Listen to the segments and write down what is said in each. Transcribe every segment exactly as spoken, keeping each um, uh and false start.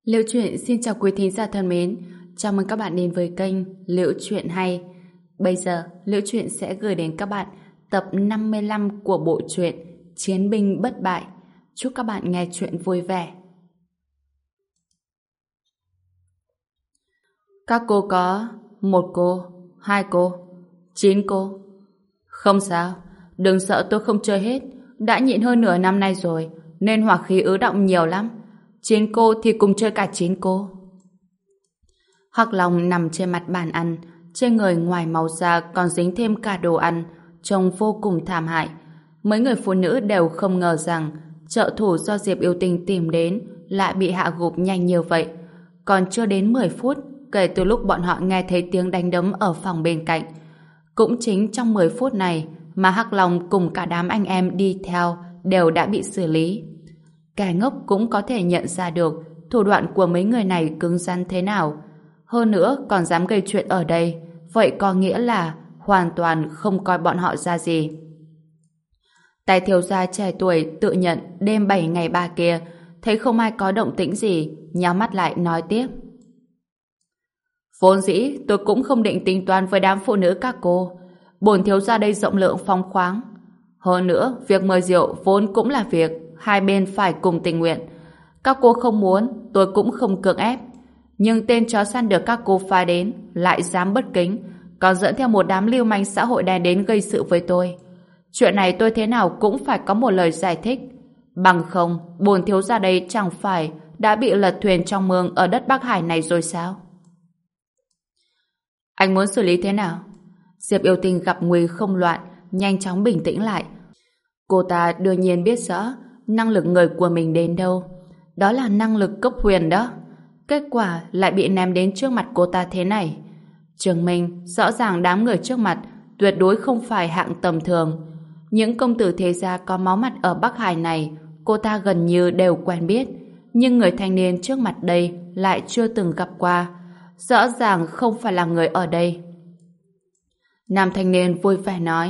Liễu Chuyện xin chào quý thính giả thân mến. Chào mừng các bạn đến với kênh Liễu Chuyện Hay. Bây giờ, Liễu Chuyện sẽ gửi đến các bạn tập năm mươi lăm của bộ truyện Chiến binh bất bại. Chúc các bạn nghe chuyện vui vẻ. Các cô có một cô, hai cô, chín cô. Không sao, đừng sợ tôi không chơi hết. Đã nhịn hơn nửa năm nay rồi, nên hỏa khí ứ động nhiều lắm. Chín cô thì cùng chơi cả chín cô. Hắc Long nằm trên mặt bàn ăn, trên người ngoài máu ra còn dính thêm cả đồ ăn, trông vô cùng thảm hại. Mấy người phụ nữ đều không ngờ rằng trợ thủ do Diệp Yêu Tinh tìm đến lại bị hạ gục nhanh như vậy. Còn chưa đến mười phút kể từ lúc bọn họ nghe thấy tiếng đánh đấm ở phòng bên cạnh. Cũng chính trong mười phút này mà Hắc Long cùng cả đám anh em đi theo đều đã bị xử lý. Kẻ ngốc cũng có thể nhận ra được thủ đoạn của mấy người này cứng rắn thế nào. Hơn nữa còn dám gây chuyện ở đây, vậy có nghĩa là hoàn toàn không coi bọn họ ra gì. Tài thiếu gia trẻ tuổi tự nhận đêm bảy ngày ba kia thấy không ai có động tĩnh gì, nhắm mắt lại nói tiếp. Vốn dĩ tôi cũng không định tính toán với đám phụ nữ các cô. Bổn thiếu gia đây rộng lượng phóng khoáng. Hơn nữa, việc mời rượu vốn cũng là việc hai bên phải cùng tình nguyện. Các cô không muốn, tôi cũng không cưỡng ép. Nhưng tên chó săn được các cô phái đến lại dám bất kính, còn dẫn theo một đám lưu manh xã hội đen đến gây sự với tôi. Chuyện này tôi thế nào cũng phải có một lời giải thích. Bằng không, bổn thiếu gia đây chẳng phải đã bị lật thuyền trong mương ở đất Bắc Hải này rồi sao? Anh muốn xử lý thế nào? Diệp Yêu Tinh gặp nguy không loạn, nhanh chóng bình tĩnh lại. Cô ta đương nhiên biết rõ năng lực người của mình đến đâu. Đó là năng lực cấp huyền đó. Kết quả lại bị ném đến trước mặt cô ta thế này. Chứng minh rõ ràng đám người trước mặt tuyệt đối không phải hạng tầm thường. Những công tử thế gia có máu mặt ở Bắc Hải này cô ta gần như đều quen biết. Nhưng người thanh niên trước mặt đây lại chưa từng gặp qua. Rõ ràng không phải là người ở đây. Nam thanh niên vui vẻ nói.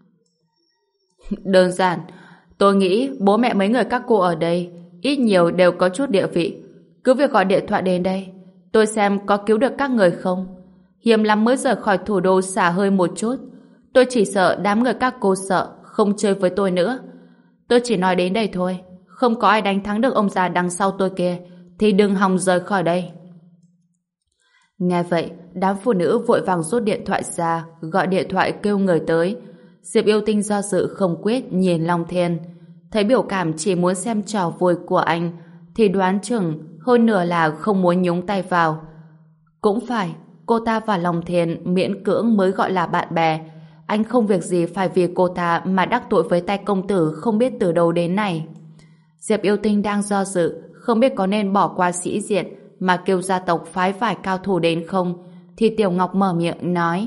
Đơn giản, tôi nghĩ bố mẹ mấy người các cô ở đây ít nhiều đều có chút địa vị. Cứ việc gọi điện thoại đến đây, tôi xem có cứu được các người không. Hiếm lắm mới rời khỏi thủ đô xả hơi một chút. Tôi chỉ sợ đám người các cô sợ không chơi với tôi nữa. Tôi chỉ nói đến đây thôi. Không có ai đánh thắng được ông già đằng sau tôi kia thì đừng hòng rời khỏi đây. Nghe vậy, đám phụ nữ vội vàng rút điện thoại ra, gọi điện thoại kêu người tới. Diệp Yêu Tinh do dự không quyết nhìn Long Thiên. Thấy biểu cảm chỉ muốn xem trò vui của anh, thì đoán chừng hơn nửa là không muốn nhúng tay vào. Cũng phải, cô ta và Long Thiên miễn cưỡng mới gọi là bạn bè. Anh không việc gì phải vì cô ta mà đắc tội với tay công tử không biết từ đâu đến này. Diệp Yêu Tinh đang do dự, không biết có nên bỏ qua sĩ diện mà kêu gia tộc phái vài cao thủ đến không, thì Tiểu Ngọc mở miệng nói.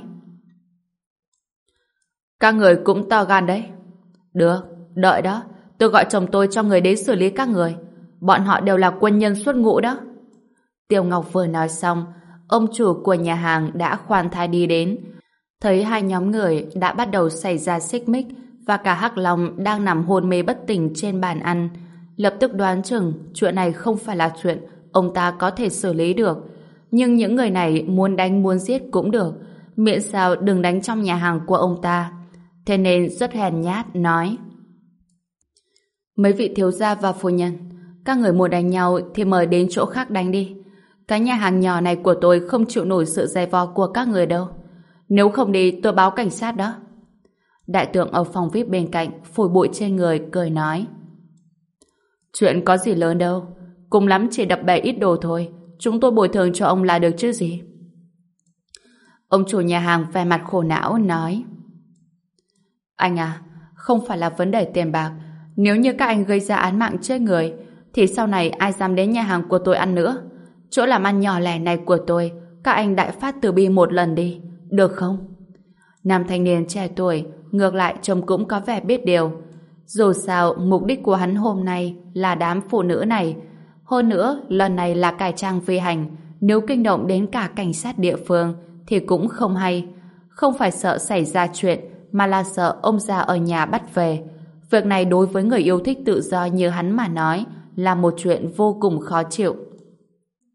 Các người cũng to gan đấy. Được, đợi đó, tôi gọi chồng tôi cho người đến xử lý các người. Bọn họ đều là quân nhân xuất ngũ đó. Tiểu Ngọc vừa nói xong, ông chủ của nhà hàng đã khoan thai đi đến. Thấy hai nhóm người đã bắt đầu xảy ra xích mích và cả Hắc Long đang nằm hôn mê bất tỉnh trên bàn ăn, lập tức đoán chừng chuyện này không phải là chuyện ông ta có thể xử lý được. Nhưng những người này muốn đánh muốn giết cũng được, miễn sao đừng đánh trong nhà hàng của ông ta. Thế nên rất hèn nhát nói: Mấy vị thiếu gia và phu nhân, các người muốn đánh nhau thì mời đến chỗ khác đánh đi. Cái nhà hàng nhỏ này của tôi không chịu nổi sự dày vò của các người đâu. Nếu không đi tôi báo cảnh sát đó. Đại tượng ở phòng vi ai pi bên cạnh phủi bụi trên người cười nói: Chuyện có gì lớn đâu, cùng lắm chỉ đập bể ít đồ thôi, chúng tôi bồi thường cho ông là được chứ gì. Ông chủ nhà hàng vẻ mặt khổ não nói: Anh à, không phải là vấn đề tiền bạc. Nếu như các anh gây ra án mạng chết người thì sau này ai dám đến nhà hàng của tôi ăn nữa. Chỗ làm ăn nhỏ lẻ này của tôi các anh đại phát từ bi một lần đi, được không? Nam thanh niên trẻ tuổi ngược lại trông cũng có vẻ biết điều. Dù sao mục đích của hắn hôm nay là đám phụ nữ này. Hơn nữa lần này là cải trang vi hành, nếu kinh động đến cả cảnh sát địa phương thì cũng không hay. Không phải sợ xảy ra chuyện mà là sợ ông già ở nhà bắt về. Việc này đối với người yêu thích tự do như hắn mà nói là một chuyện vô cùng khó chịu.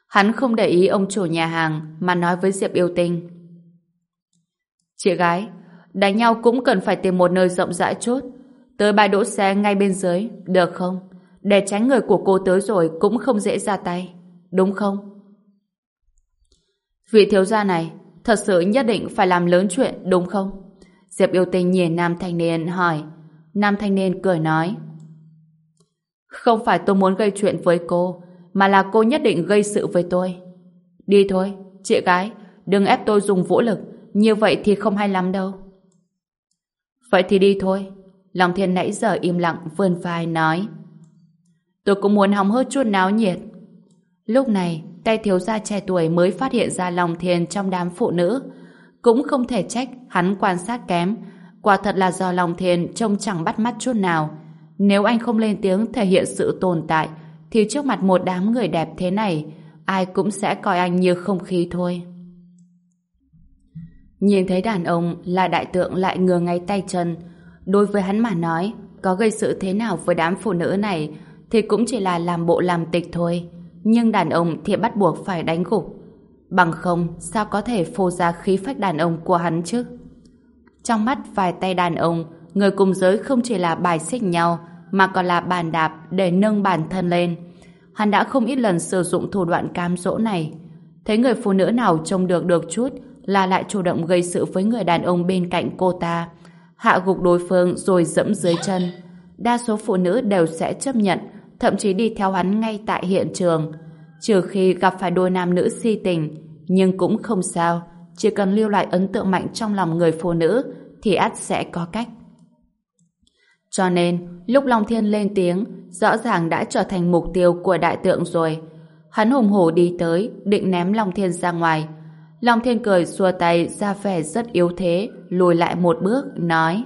Hắn không để ý ông chủ nhà hàng mà nói với Diệp Yêu Tinh. Chị gái, đánh nhau cũng cần phải tìm một nơi rộng rãi chút. Tới bãi đỗ xe ngay bên dưới, được không? Để tránh người của cô tới rồi cũng không dễ ra tay, đúng không? Vị thiếu gia này thật sự nhất định phải làm lớn chuyện, đúng không? Diệp Yêu Tinh nhìn nam thanh niên hỏi. Nam thanh niên cười nói, không phải tôi muốn gây chuyện với cô, mà là cô nhất định gây sự với tôi. Đi thôi, chị gái, đừng ép tôi dùng vũ lực, như vậy thì không hay lắm đâu. Vậy thì đi thôi. Long Thiên nãy giờ im lặng vươn vai nói, tôi cũng muốn hóng hớt chút náo nhiệt. Lúc này, tay thiếu gia trẻ tuổi mới phát hiện ra Long Thiên trong đám phụ nữ. Cũng không thể trách hắn quan sát kém. Quả thật là do Long Thiên trông chẳng bắt mắt chút nào. Nếu anh không lên tiếng thể hiện sự tồn tại, thì trước mặt một đám người đẹp thế này, ai cũng sẽ coi anh như không khí thôi. Nhìn thấy đàn ông là đại tượng lại ngửa ngay tay chân. Đối với hắn mà nói, có gây sự thế nào với đám phụ nữ này thì cũng chỉ là làm bộ làm tịch thôi. Nhưng đàn ông thì bắt buộc phải đánh gục. Bằng không, sao có thể phô ra khí phách đàn ông của hắn chứ? Trong mắt vài tay đàn ông, người cùng giới không chỉ là bài xích nhau, mà còn là bàn đạp để nâng bản thân lên. Hắn đã không ít lần sử dụng thủ đoạn cám dỗ này. Thấy người phụ nữ nào trông được được chút là lại chủ động gây sự với người đàn ông bên cạnh cô ta, hạ gục đối phương rồi dẫm dưới chân. Đa số phụ nữ đều sẽ chấp nhận, thậm chí đi theo hắn ngay tại hiện trường. Trừ khi gặp phải đôi nam nữ si tình, nhưng cũng không sao, chỉ cần lưu lại ấn tượng mạnh trong lòng người phụ nữ thì ắt sẽ có cách. Cho nên, lúc Long Thiên lên tiếng, rõ ràng đã trở thành mục tiêu của đại tượng rồi. Hắn hùng hổ đi tới, định ném Long Thiên ra ngoài. Long Thiên cười xua tay ra vẻ rất yếu thế, lùi lại một bước, nói: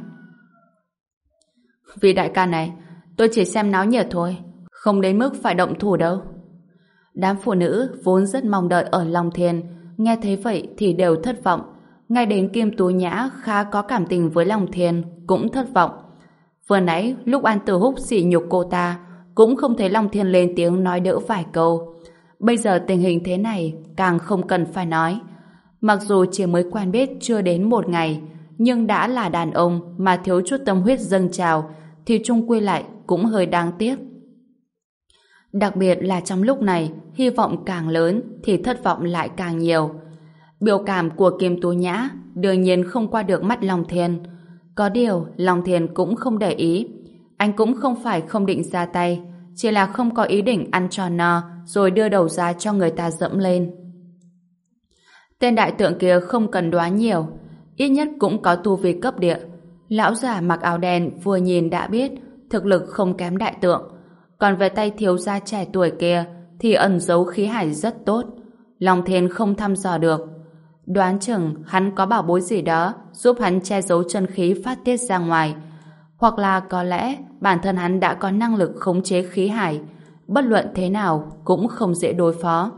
Vì đại ca này, tôi chỉ xem náo nhiệt thôi, không đến mức phải động thủ đâu. Đám phụ nữ vốn rất mong đợi ở Long Thiên, nghe thấy vậy thì đều thất vọng. Ngay đến Kim Tú Nhã khá có cảm tình với Long Thiên cũng thất vọng. Vừa nãy lúc An Tử Húc sỉ nhục cô ta, cũng không thấy Long Thiên lên tiếng nói đỡ vài câu. Bây giờ tình hình thế này càng không cần phải nói. Mặc dù chỉ mới quen biết chưa đến một ngày, nhưng đã là đàn ông mà thiếu chút tâm huyết dâng trào thì chung quy lại cũng hơi đáng tiếc. Đặc biệt là trong lúc này, hy vọng càng lớn thì thất vọng lại càng nhiều. Biểu cảm của Kim Tú Nhã đương nhiên không qua được mắt Long Thiên. Có điều, Long Thiên cũng không để ý. Anh cũng không phải không định ra tay, chỉ là không có ý định ăn cho no rồi đưa đầu ra cho người ta dẫm lên. Tên đại tượng kia không cần đoán nhiều, ít nhất cũng có tu vi cấp địa. Lão già mặc áo đen vừa nhìn đã biết thực lực không kém đại tượng. Còn về tay thiếu gia trẻ tuổi kia thì ẩn giấu khí hải rất tốt. Long Thiên không thăm dò được. Đoán chừng hắn có bảo bối gì đó giúp hắn che giấu chân khí phát tiết ra ngoài. Hoặc là có lẽ bản thân hắn đã có năng lực khống chế khí hải. Bất luận thế nào cũng không dễ đối phó.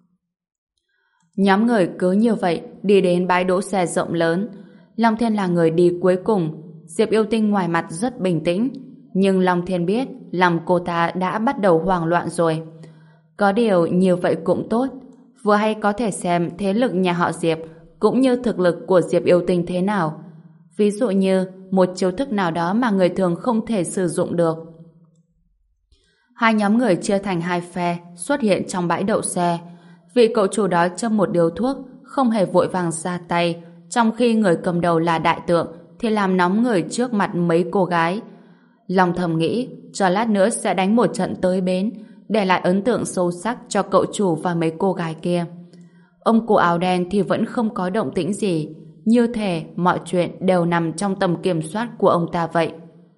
Nhóm người cứ như vậy đi đến bãi đỗ xe rộng lớn. Long Thiên là người đi cuối cùng. Diệp Yêu Tinh ngoài mặt rất bình tĩnh, nhưng Long Thiên biết lòng cô ta đã bắt đầu hoảng loạn rồi. Có điều như vậy cũng tốt, vừa hay có thể xem thế lực nhà họ Diệp cũng như thực lực của Diệp Yêu Tinh thế nào. Ví dụ như một chiêu thức nào đó mà người thường không thể sử dụng được. Hai nhóm người chia thành hai phe xuất hiện trong bãi đậu xe. Vị cậu chủ đó châm một điếu thuốc, không hề vội vàng ra tay, trong khi người cầm đầu là đại tượng thì làm nóng người trước mặt mấy cô gái. Lòng thầm nghĩ cho lát nữa sẽ đánh một trận tới bến, để lại ấn tượng sâu sắc cho cậu chủ và mấy cô gái kia. Ông cụ áo đen thì vẫn không có động tĩnh gì, như thể mọi chuyện đều nằm trong tầm kiểm soát của ông ta vậy.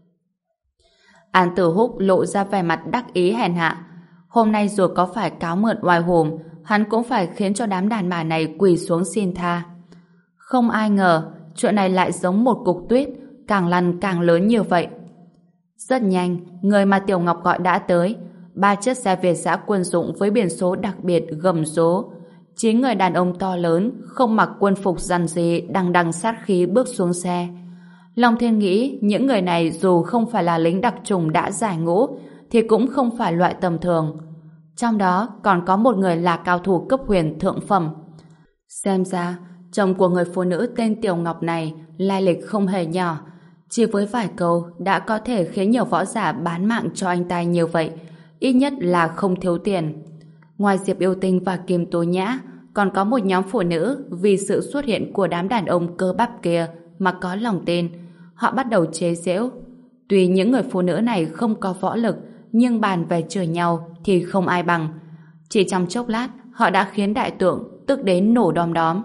An Tử Húc lộ ra vẻ mặt đắc ý hèn hạ. Hôm nay dù có phải cáo mượn oai hùm, hắn cũng phải khiến cho đám đàn bà này quỳ xuống xin tha. Không ai ngờ chuyện này lại giống một cục tuyết, càng lăn càng lớn như vậy. Rất nhanh, người mà Tiểu Ngọc gọi đã tới. Ba chiếc xe Việt giã quân dụng với biển số đặc biệt gầm số. Chín người đàn ông to lớn, không mặc quân phục rằn rì, đằng đằng sát khí bước xuống xe. Long Thiên nghĩ những người này dù không phải là lính đặc chủng đã giải ngũ, thì cũng không phải loại tầm thường. Trong đó còn có một người là cao thủ cấp huyền thượng phẩm. Xem ra, chồng của người phụ nữ tên Tiểu Ngọc này lai lịch không hề nhỏ. Chỉ với vài câu đã có thể khiến nhiều võ giả bán mạng cho anh ta như vậy, ít nhất là không thiếu tiền. Ngoài Diệp Yêu Tinh và Kim Tố Nhã, còn có một nhóm phụ nữ vì sự xuất hiện của đám đàn ông cơ bắp kia mà có lòng tin. Họ bắt đầu chế giễu. Tuy những người phụ nữ này không có võ lực, nhưng bàn về chửi nhau thì không ai bằng. Chỉ trong chốc lát, họ đã khiến đại tượng tức đến nổ đom đóm.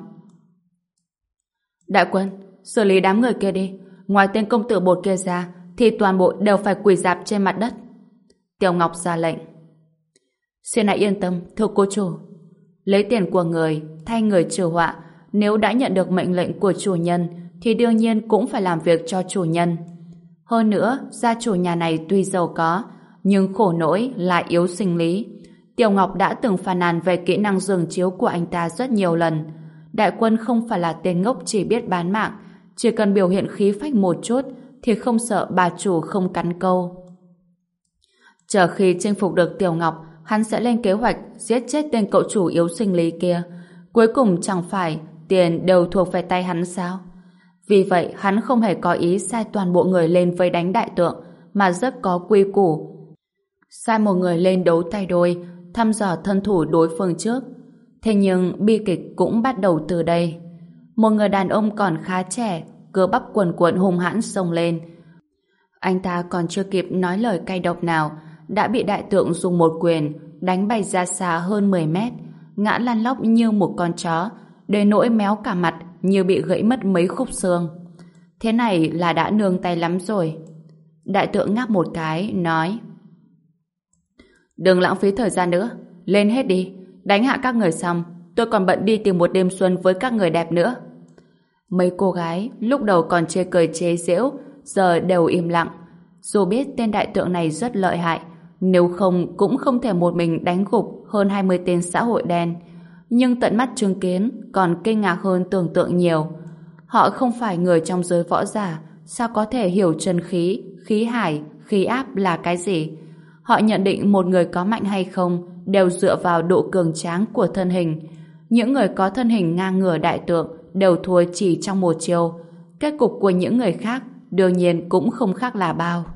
Đại quân, xử lý đám người kia đi. Ngoài tên công tử bột kia ra, thì toàn bộ đều phải quỳ rạp trên mặt đất. Tiểu Ngọc ra lệnh. Xin hãy yên tâm, thưa cô chủ. Lấy tiền của người, thay người trừ họa. Nếu đã nhận được mệnh lệnh của chủ nhân, thì đương nhiên cũng phải làm việc cho chủ nhân. Hơn nữa, gia chủ nhà này tuy giàu có, nhưng khổ nỗi lại yếu sinh lý. Tiểu Ngọc đã từng phàn nàn về kỹ năng giường chiếu của anh ta rất nhiều lần. Đại quân không phải là tên ngốc chỉ biết bán mạng, chỉ cần biểu hiện khí phách một chút thì không sợ bà chủ không cắn câu. Chờ khi chinh phục được Tiểu Ngọc, hắn sẽ lên kế hoạch giết chết tên cậu chủ yếu sinh lý kia. Cuối cùng chẳng phải tiền đều thuộc về tay hắn sao? Vì vậy hắn không hề có ý sai toàn bộ người lên vây đánh đại tượng, mà rất có quy củ. Sai một người lên đấu tay đôi, thăm dò thân thủ đối phương trước. Thế nhưng bi kịch cũng bắt đầu từ đây. Một người đàn ông còn khá trẻ, cơ bắp cuồn cuộn hung hãn xông lên. Anh ta còn chưa kịp nói lời cay độc nào, đã bị đại tượng dùng một quyền đánh bay ra xa hơn mười mét, ngã lăn lóc như một con chó, đến nỗi méo cả mặt như bị gãy mất mấy khúc xương. Thế này là đã nương tay lắm rồi. Đại tượng ngáp một cái, nói: Đừng lãng phí thời gian nữa, lên hết đi. Đánh hạ các người xong, tôi còn bận đi tìm một đêm xuân với các người đẹp nữa. Mấy cô gái lúc đầu còn chê cười chế giễu, giờ đều im lặng. Dù biết tên đại tượng này rất lợi hại, nếu không cũng không thể một mình đánh gục hơn hai mươi tên xã hội đen. Nhưng tận mắt chứng kiến còn kinh ngạc hơn tưởng tượng nhiều. Họ không phải người trong giới võ giả, sao có thể hiểu chân khí, khí hải, khí áp là cái gì? Họ nhận định một người có mạnh hay không đều dựa vào độ cường tráng của thân hình. Những người có thân hình ngang ngửa đại tượng đều thua chỉ trong một chiều. Kết cục của những người khác đương nhiên cũng không khác là bao.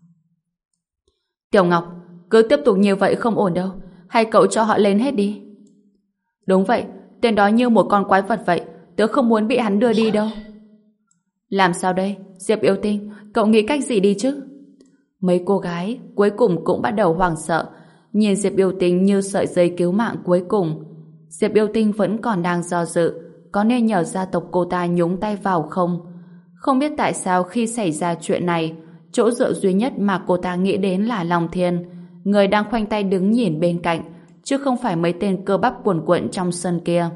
Tiểu Ngọc, cứ tiếp tục như vậy không ổn đâu. Hay cậu cho họ lên hết đi. Đúng vậy, tên đó như một con quái vật vậy. Tớ không muốn bị hắn đưa đi đâu. Làm sao đây? Diệp Yêu Tinh, cậu nghĩ cách gì đi chứ? Mấy cô gái cuối cùng cũng bắt đầu hoảng sợ, nhìn Diệp Yêu Tinh như sợi dây cứu mạng cuối cùng. Diệp Yêu Tinh vẫn còn đang do dự, có nên nhờ gia tộc cô ta nhúng tay vào không? Không biết tại sao khi xảy ra chuyện này, chỗ dựa duy nhất mà cô ta nghĩ đến là Long Thiên, người đang khoanh tay đứng nhìn bên cạnh, chứ không phải mấy tên cơ bắp cuồn cuộn trong sân kia.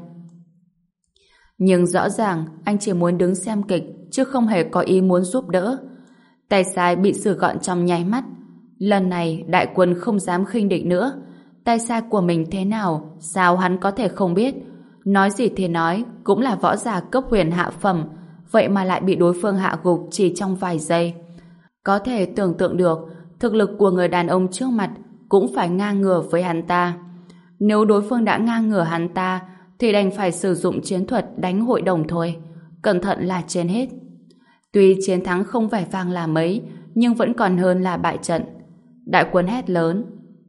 Nhưng rõ ràng anh chỉ muốn đứng xem kịch, chứ không hề có ý muốn giúp đỡ. Tay sai bị xử gọn trong nháy mắt. Lần này đại quân không dám khinh địch nữa. Tay sai của mình thế nào, sao hắn có thể không biết? Nói gì thì nói, cũng là võ giả cấp huyền hạ phẩm, vậy mà lại bị đối phương hạ gục chỉ trong vài giây. Có thể tưởng tượng được, thực lực của người đàn ông trước mặt cũng phải ngang ngửa với hắn ta. Nếu đối phương đã ngang ngửa hắn ta, thì đành phải sử dụng chiến thuật đánh hội đồng thôi. Cẩn thận là trên hết. Tuy chiến thắng không vẻ vang là mấy, nhưng vẫn còn hơn là bại trận. Đại quân hét lớn: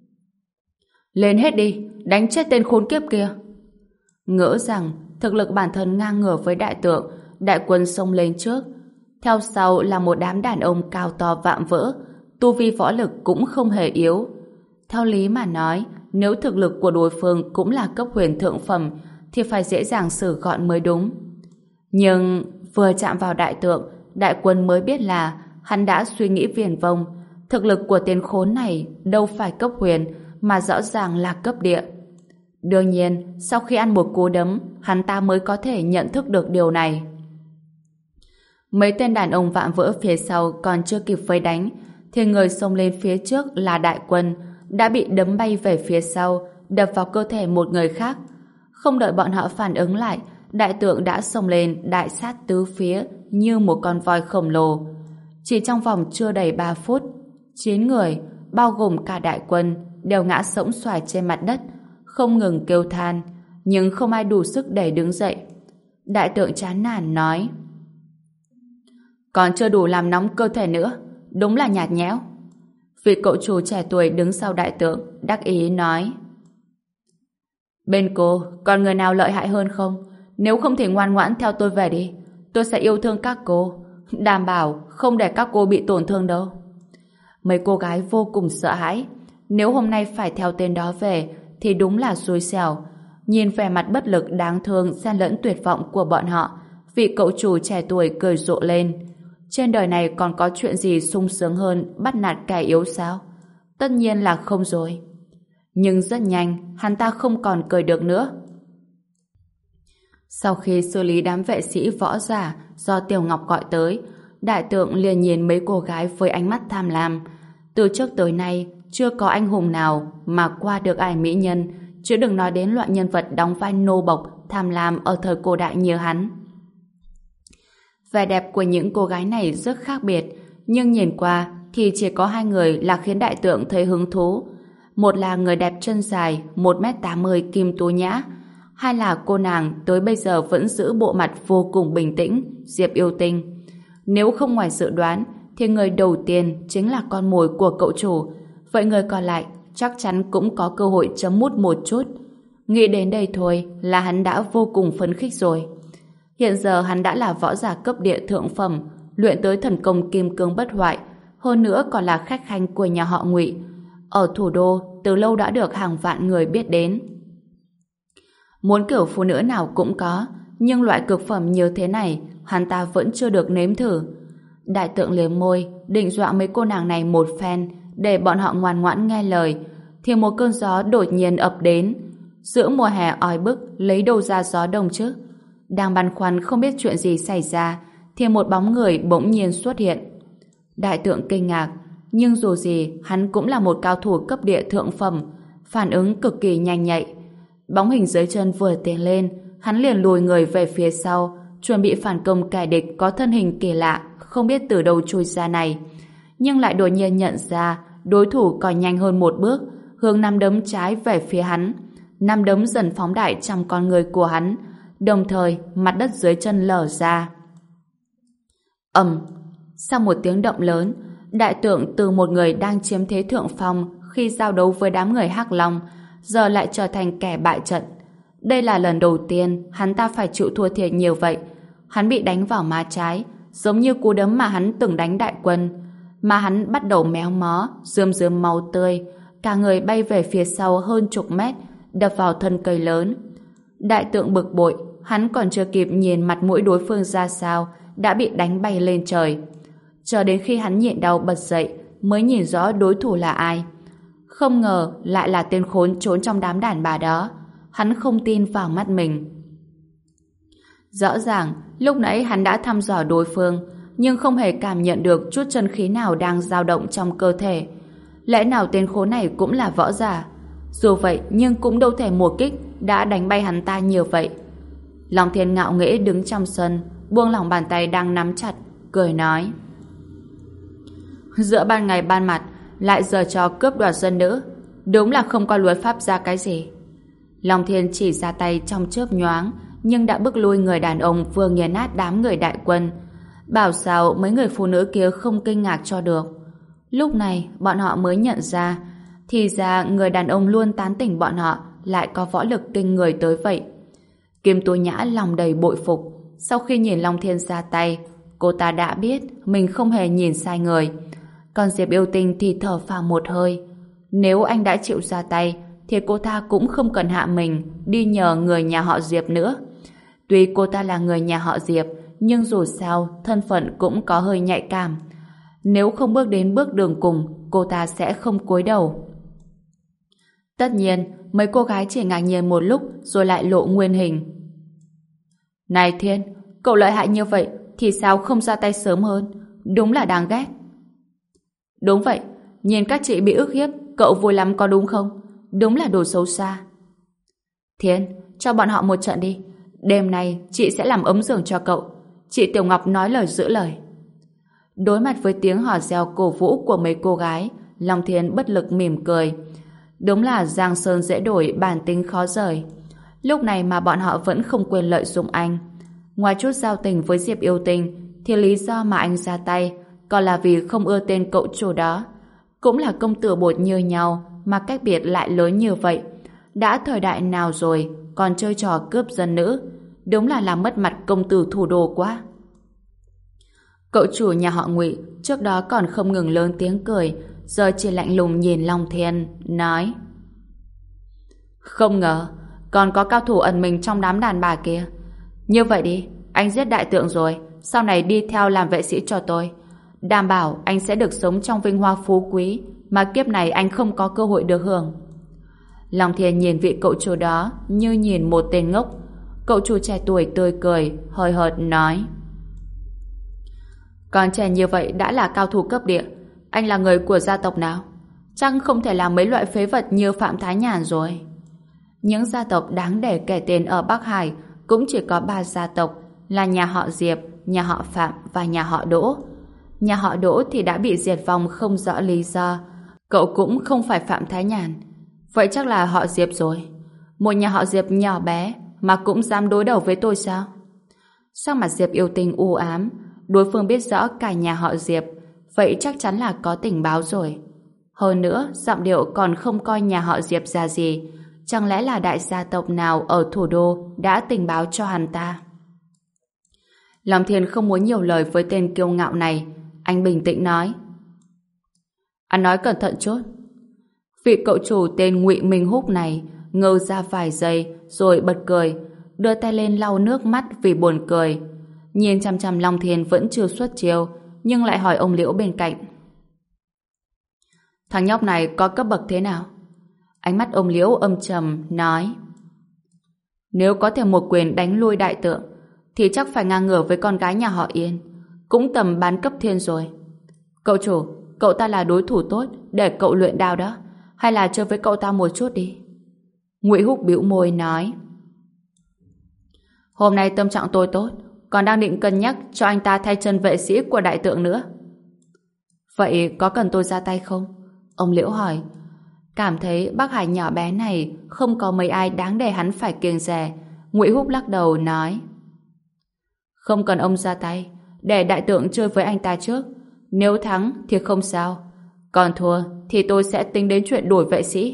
Lên hết đi, đánh chết tên khốn kiếp kia. Ngỡ rằng thực lực bản thân ngang ngửa với đại tượng, đại quân xông lên trước. Theo sau là một đám đàn ông cao to vạm vỡ, tu vi võ lực cũng không hề yếu. Theo lý mà nói, nếu thực lực của đối phương cũng là cấp huyền thượng phẩm, thì phải dễ dàng xử gọn mới đúng. Nhưng vừa chạm vào đại tượng, đại quân mới biết là hắn đã suy nghĩ viển vông. Thực lực của tên khốn này đâu phải cấp huyền, mà rõ ràng là cấp địa. Đương nhiên, sau khi ăn một cú đấm, hắn ta mới có thể nhận thức được điều này. Mấy tên đàn ông vạm vỡ phía sau còn chưa kịp vây đánh, thì người xông lên phía trước là đại quân, đã bị đấm bay về phía sau, đập vào cơ thể một người khác. Không đợi bọn họ phản ứng lại, đại tượng đã xông lên đại sát tứ phía như một con voi khổng lồ. Chỉ trong vòng chưa đầy ba phút, chín người, bao gồm cả đại quân, đều ngã xỗng xoài trên mặt đất, không ngừng kêu than, nhưng không ai đủ sức để đứng dậy. Đại tượng chán nản nói: còn chưa đủ làm nóng cơ thể nữa, đúng là nhạt nhẽo. Vị cậu chủ trẻ tuổi đứng sau đại tượng đắc ý nói: bên cô còn người nào lợi hại hơn không? Nếu không thì ngoan ngoãn theo tôi về đi, tôi sẽ yêu thương các cô, đảm bảo không để các cô bị tổn thương đâu. Mấy cô gái vô cùng sợ hãi, nếu hôm nay phải theo tên đó về thì đúng là xui xẻo. Nhìn vẻ mặt bất lực đáng thương xen lẫn tuyệt vọng của bọn họ, vị cậu chủ trẻ tuổi cười rộ lên. Trên đời này còn có chuyện gì sung sướng hơn bắt nạt kẻ yếu sao? Tất nhiên là không rồi. Nhưng rất nhanh, hắn ta không còn cười được nữa. Sau khi xử lý đám vệ sĩ võ giả do Tiểu Ngọc gọi tới, đại tượng liền nhìn mấy cô gái với ánh mắt tham lam. Từ trước tới nay, chưa có anh hùng nào mà qua được ải mỹ nhân, chứ đừng nói đến loại nhân vật đóng vai nô bộc tham lam ở thời cổ đại như hắn. Vẻ đẹp của những cô gái này rất khác biệt, nhưng nhìn qua thì chỉ có hai người là khiến đại tượng thấy hứng thú. Một là người đẹp chân dài một mét tám mươi Kim Tú Nhã, hai là cô nàng tới bây giờ vẫn giữ bộ mặt vô cùng bình tĩnh, Diệp Yêu Tinh. Nếu không ngoài dự đoán thì người đầu tiên chính là con mồi của cậu chủ, vậy người còn lại chắc chắn cũng có cơ hội chấm mút một chút. Nghĩ đến đây thôi là hắn đã vô cùng phấn khích rồi. Hiện giờ hắn đã là võ giả cấp địa thượng phẩm, luyện tới thần công kim cương bất hoại, hơn nữa còn là khách khanh của nhà họ Ngụy. Ở thủ đô từ lâu đã được hàng vạn người biết đến. Muốn kiểu phụ nữ nào cũng có, nhưng loại cực phẩm như thế này hắn ta vẫn chưa được nếm thử. Đại tượng liếm môi định dọa mấy cô nàng này một phen để bọn họ ngoan ngoãn nghe lời, thì một cơn gió đột nhiên ập đến. Giữa mùa hè oi bức lấy đâu ra gió đông chứ? Đang băn khoăn không biết chuyện gì xảy ra thì một bóng người bỗng nhiên xuất hiện. Đại tượng kinh ngạc, nhưng dù gì hắn cũng là một cao thủ cấp địa thượng phẩm, phản ứng cực kỳ nhanh nhạy. Bóng hình dưới chân vừa tiến lên, hắn liền lùi người về phía sau, chuẩn bị phản công kẻ địch có thân hình kỳ lạ không biết từ đâu chui ra này, nhưng lại đột nhiên nhận ra đối thủ còn nhanh hơn một bước, hướng nắm đấm trái về phía hắn. Nắm đấm dần phóng đại trong con người của hắn, đồng thời mặt đất dưới chân lở ra. Ầm! Sau một tiếng động lớn, đại tượng từ một người đang chiếm thế thượng phong khi giao đấu với đám người Hắc Long, giờ lại trở thành kẻ bại trận. Đây là lần đầu tiên hắn ta phải chịu thua thiệt nhiều vậy. Hắn bị đánh vào má trái, giống như cú đấm mà hắn từng đánh đại quân. Mà hắn bắt đầu méo mó, rơm rơm máu tươi, cả người bay về phía sau hơn chục mét, đập vào thân cây lớn. Đại tượng bực bội, hắn còn chưa kịp nhìn mặt mũi đối phương ra sao, đã bị đánh bay lên trời. Chờ đến khi hắn nhịn đau bật dậy, mới nhìn rõ đối thủ là ai. Không ngờ lại là tên khốn trốn trong đám đàn bà đó. Hắn không tin vào mắt mình. Rõ ràng, lúc nãy hắn đã thăm dò đối phương, nhưng không hề cảm nhận được chút chân khí nào đang dao động trong cơ thể. Lẽ nào tên khốn này cũng là võ giả? Dù vậy, nhưng cũng đâu thể một kích đã đánh bay hắn ta nhiều vậy. Long Thiên ngạo nghễ đứng trong sân, buông lỏng bàn tay đang nắm chặt, cười nói: giữa ban ngày ban mặt lại giở trò cướp đoạt dân nữ, đúng là không coi luật pháp ra cái gì. Long Thiên chỉ ra tay trong chớp nhoáng, nhưng đã bức lui người đàn ông vừa nghiền nát đám người đại quân. Bảo sao mấy người phụ nữ kia không kinh ngạc cho được. Lúc này bọn họ mới nhận ra, thì ra người đàn ông luôn tán tỉnh bọn họ lại có võ lực kinh người tới vậy. Kim Tú Nhã lòng đầy bội phục. Sau khi nhìn Long Thiên ra tay, cô ta đã biết mình không hề nhìn sai người. Còn Diệp Yêu Tinh thì thở phào một hơi. Nếu anh đã chịu ra tay thì cô ta cũng không cần hạ mình đi nhờ người nhà họ Diệp nữa. Tuy cô ta là người nhà họ Diệp, nhưng dù sao thân phận cũng có hơi nhạy cảm. Nếu không bước đến bước đường cùng, cô ta sẽ không cúi đầu. Tất nhiên, mấy cô gái chỉ ngạc nhiên một lúc rồi lại lộ nguyên hình. Này Thiên, cậu lợi hại như vậy thì sao không ra tay sớm hơn? Đúng là đáng ghét. Đúng vậy, nhìn các chị bị ức hiếp, cậu vui lắm có đúng không? Đúng là đồ xấu xa. Thiên, cho bọn họ một trận đi. Đêm nay chị sẽ làm ấm giường cho cậu. Chị Tiểu Ngọc nói lời giữ lời. Đối mặt với tiếng hò reo cổ vũ của mấy cô gái, Long Thiên bất lực mỉm cười. Đúng là giang sơn dễ đổi, bản tính khó rời. Lúc này mà bọn họ vẫn không quên lợi dụng anh. Ngoài chút giao tình với Diệp Yêu Tinh, thì lý do mà anh ra tay còn là vì không ưa tên cậu chủ đó. Cũng là công tử bột như nhau mà cách biệt lại lớn như vậy. Đã thời đại nào rồi còn chơi trò cướp dân nữ. Đúng là làm mất mặt công tử thủ đô quá. Cậu chủ nhà họ Ngụy trước đó còn không ngừng lớn tiếng cười, giờ chỉ lạnh lùng nhìn Long Thiên, nói: Không ngờ còn có cao thủ ẩn mình trong đám đàn bà kia. Như vậy đi, anh giết đại tượng rồi, sau này đi theo làm vệ sĩ cho tôi. Đảm bảo anh sẽ được sống trong vinh hoa phú quý mà kiếp này anh không có cơ hội được hưởng. Long Thiên nhìn vị cậu chủ đó như nhìn một tên ngốc. Cậu chủ trẻ tuổi tươi cười, hơi hợt nói: Còn trẻ như vậy đã là cao thủ cấp địa. Anh là người của gia tộc nào? Chắc không thể là mấy loại phế vật như Phạm Thái Nhàn rồi. Những gia tộc đáng để kể tên ở Bắc Hải cũng chỉ có ba gia tộc, là nhà họ Diệp, nhà họ Phạm và nhà họ Đỗ. Nhà họ Đỗ thì đã bị diệt vong không rõ lý do. Cậu cũng không phải Phạm Thái Nhàn. Vậy chắc là họ Diệp rồi. Một nhà họ Diệp nhỏ bé mà cũng dám đối đầu với tôi sao? Sao mà Diệp Yêu Tinh u ám? Đối phương biết rõ cả nhà họ Diệp, vậy chắc chắn là có tình báo rồi. Hơn nữa, giọng điệu còn không coi nhà họ Diệp ra gì. Chẳng lẽ là đại gia tộc nào ở thủ đô đã tình báo cho hắn ta? Long Thiên không muốn nhiều lời với tên kiêu ngạo này. Anh bình tĩnh nói: Anh nói cẩn thận chút. Vị cậu chủ tên Ngụy Minh Húc này ngơ ra vài giây rồi bật cười, đưa tay lên lau nước mắt vì buồn cười. Nhìn chăm chăm Long Thiên vẫn chưa xuất chiêu, nhưng lại hỏi ông Liễu bên cạnh: Thằng nhóc này có cấp bậc thế nào? Ánh mắt ông Liễu âm trầm nói: Nếu có thể một quyền đánh lui đại tượng thì chắc phải ngang ngửa với con gái nhà họ Yên, cũng tầm bán cấp thiên rồi. Cậu chủ, cậu ta là đối thủ tốt để cậu luyện đao đó, hay là chơi với cậu ta một chút đi? Ngụy Húc bĩu môi nói: Hôm nay tâm trạng tôi tốt, còn đang định cân nhắc cho anh ta thay chân vệ sĩ của đại tượng nữa. Vậy có cần tôi ra tay không? Ông Liễu hỏi. Cảm thấy Bắc Hải nhỏ bé này không có mấy ai đáng để hắn phải kiêng dè. Ngụy Húc lắc đầu nói: Không cần ông ra tay, để đại tượng chơi với anh ta trước. Nếu thắng thì không sao, còn thua thì tôi sẽ tính đến chuyện đổi vệ sĩ.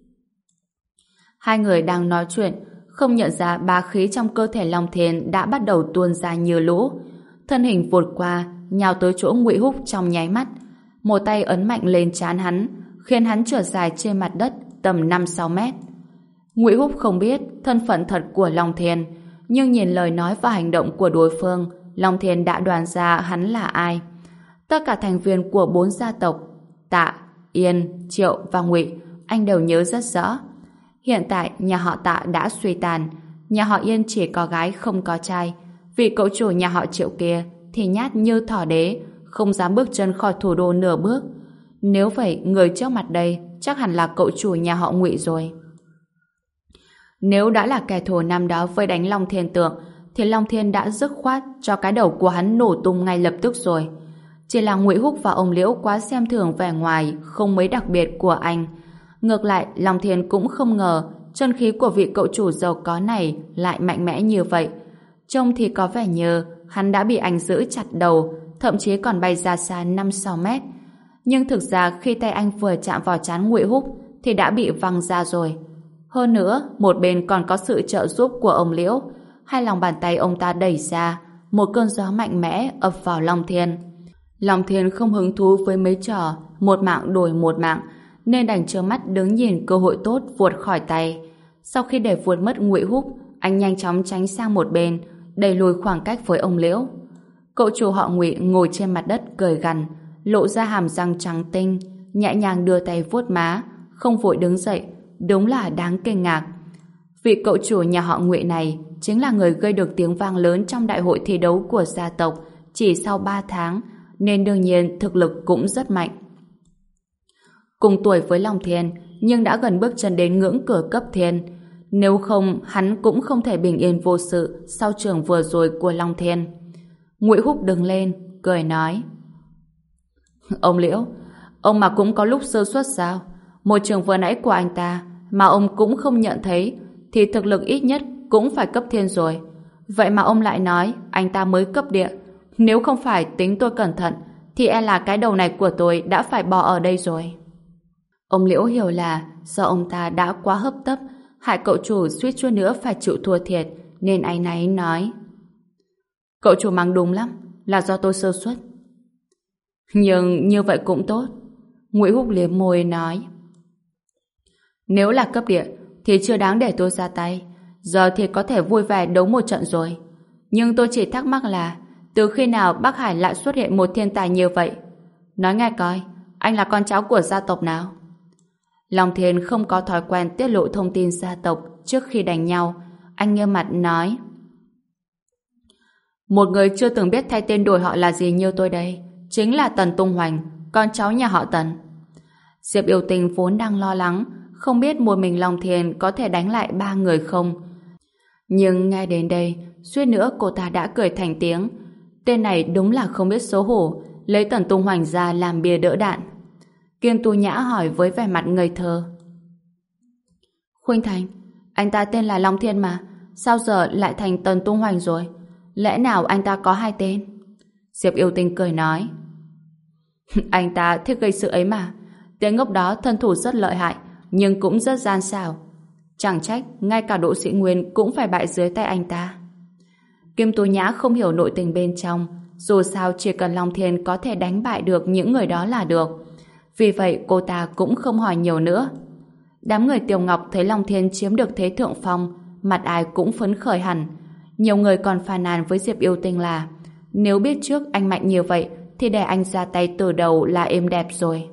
Hai người đang nói chuyện, không nhận ra bá khí trong cơ thể Long Thiên đã bắt đầu tuôn ra như lũ. Thân hình vụt qua, nhào tới chỗ Ngụy Húc trong nháy mắt. Một tay ấn mạnh lên trán hắn, khiến hắn trượt dài trên mặt đất tầm năm sáu mét. Ngụy Húc không biết thân phận thật của Long Thiên, nhưng nhìn lời nói và hành động của đối phương, Long Thiên đã đoán ra hắn là ai. Tất cả thành viên của bốn gia tộc Tạ, Yên, Triệu và Ngụy anh đều nhớ rất rõ. Hiện tại nhà họ Tạ đã suy tàn, nhà họ Yên chỉ có gái không có trai. Vì cậu chủ nhà họ Triệu kia thì nhát như thỏ đế, không dám bước chân khỏi thủ đô nửa bước. Nếu vậy, người trước mặt đây chắc hẳn là cậu chủ nhà họ Ngụy rồi. Nếu đã là kẻ thù năm đó với đánh Long Thiên Tượng, thì Long Thiên đã dứt khoát cho cái đầu của hắn nổ tung ngay lập tức rồi. Chỉ là Ngụy Húc và ông Liễu quá xem thường vẻ ngoài không mấy đặc biệt của anh. Ngược lại, Long Thiên cũng không ngờ chân khí của vị cậu chủ giàu có này lại mạnh mẽ như vậy. Trông thì có vẻ như hắn đã bị anh giữ chặt đầu, thậm chí còn bay ra xa năm sáu mét. Nhưng thực ra khi tay anh vừa chạm vào trán Ngụy Húc thì đã bị văng ra rồi. Hơn nữa, một bên còn có sự trợ giúp của ông Liễu. Hai lòng bàn tay ông ta đẩy ra, một cơn gió mạnh mẽ ập vào Long Thiên. Long Thiên không hứng thú với mấy trò một mạng đổi một mạng, nên đành trơ mắt đứng nhìn cơ hội tốt vụt khỏi tay. Sau khi để vụt mất Ngụy Húc, anh nhanh chóng tránh sang một bên, đẩy lùi khoảng cách với ông Liễu. Cậu chủ họ Ngụy ngồi trên mặt đất cười gằn, lộ ra hàm răng trắng tinh, nhẹ nhàng đưa tay vuốt má, không vội đứng dậy, đúng là đáng kinh ngạc. Vị cậu chủ nhà họ Ngụy này chính là người gây được tiếng vang lớn trong đại hội thi đấu của gia tộc chỉ sau ba tháng, nên đương nhiên thực lực cũng rất mạnh. Cùng tuổi với Long Thiên, nhưng đã gần bước chân đến ngưỡng cửa cấp thiên. Nếu không, hắn cũng không thể bình yên vô sự sau trường vừa rồi của Long Thiên. Ngụy Húc đứng lên, cười nói: Ông Liễu, ông mà cũng có lúc sơ suất sao? Một trường vừa nãy của anh ta mà ông cũng không nhận thấy thì thực lực ít nhất cũng phải cấp thiên rồi. Vậy mà ông lại nói anh ta mới cấp địa. Nếu không phải tính tôi cẩn thận thì e là cái đầu này của tôi đã phải bỏ ở đây rồi. Ông Liễu hiểu là do ông ta đã quá hấp tấp, hại cậu chủ suýt chút nữa phải chịu thua thiệt, nên áy náy nói: Cậu chủ mắng đúng lắm, là do tôi sơ suất. Nhưng như vậy cũng tốt. Ngụy Húc liếm môi nói: Nếu là cấp địa thì chưa đáng để tôi ra tay. Giờ thì có thể vui vẻ đấu một trận rồi. Nhưng tôi chỉ thắc mắc là từ khi nào Bắc Hải lại xuất hiện một thiên tài như vậy? Nói nghe coi, anh là con cháu của gia tộc nào? Long Thiên không có thói quen tiết lộ thông tin gia tộc trước khi đánh nhau. Anh nghiêm mặt nói: Một người chưa từng biết thay tên đổi họ là gì như tôi đây, chính là Tần Tung Hoành, con cháu nhà họ Tần. Diệp Yêu Tình vốn đang lo lắng, không biết một mình Long Thiên có thể đánh lại ba người không. Nhưng nghe đến đây, suýt nữa cô ta đã cười thành tiếng. Tên này đúng là không biết xấu hổ, lấy Tần Tung Hoành ra làm bia đỡ đạn. Kiêm Tu Nhã hỏi với vẻ mặt ngây thơ: Khuynh Thành, anh ta tên là Long Thiên mà, sao giờ lại thành Tần Tung Hoành rồi? Lẽ nào anh ta có hai tên? Diệp Yêu Tinh cười nói: Anh ta thích gây sự ấy mà. Tên ngốc đó thân thủ rất lợi hại, nhưng cũng rất gian xảo. Chẳng trách ngay cả Đỗ Sĩ Nguyên cũng phải bại dưới tay anh ta. Kim Tú Nhã không hiểu nội tình bên trong, dù sao chỉ cần Long Thiên có thể đánh bại được những người đó là được. Vì vậy cô ta cũng không hỏi nhiều nữa. Đám người Tiểu Ngọc thấy Long Thiên chiếm được thế thượng phong, mặt ai cũng phấn khởi hẳn. Nhiều người còn phàn nàn với Diệp Yêu Tinh là nếu biết trước anh mạnh như vậy thì để anh ra tay từ đầu là êm đẹp rồi.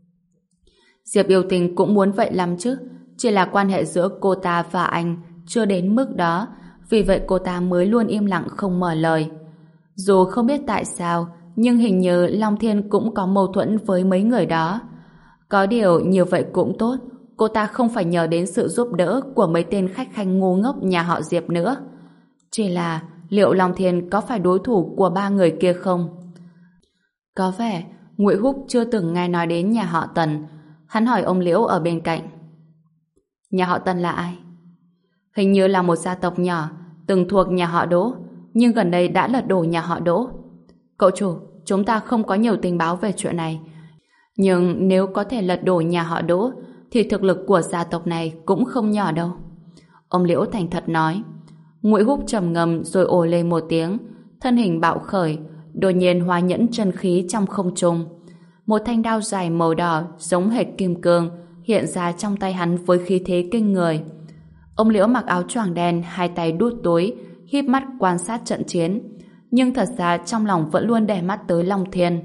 Diệp Yêu Tinh cũng muốn vậy lắm chứ, chỉ là quan hệ giữa cô ta và anh chưa đến mức đó, vì vậy cô ta mới luôn im lặng không mở lời. Dù không biết tại sao, nhưng hình như Long Thiên cũng có mâu thuẫn với mấy người đó. Có điều như vậy cũng tốt, cô ta không phải nhờ đến sự giúp đỡ của mấy tên khách khanh ngu ngốc nhà họ Diệp nữa. Chỉ là liệu Long Thiên có phải đối thủ của ba người kia không? Có vẻ Ngụy Húc chưa từng nghe nói đến nhà họ Tần. Hắn hỏi ông Liễu ở bên cạnh: Nhà họ Tần là ai? Hình như là một gia tộc nhỏ từng thuộc nhà họ Đỗ, nhưng gần đây đã lật đổ nhà họ Đỗ. Cậu chủ, chúng ta không có nhiều tình báo về chuyện này, nhưng nếu có thể lật đổ nhà họ Đỗ thì thực lực của gia tộc này cũng không nhỏ đâu. Ông Liễu thành thật nói. Ngụy Húc trầm ngâm rồi ồ lên một tiếng, thân hình bạo khởi, đột nhiên hóa nhẫn chân khí trong không trung. Một thanh đao dài màu đỏ giống hệt kim cương hiện ra trong tay hắn với khí thế kinh người. Ông Liễu mặc áo choàng đen, hai tay đút túi, híp mắt quan sát trận chiến, nhưng thật ra trong lòng vẫn luôn để mắt tới Long Thiên.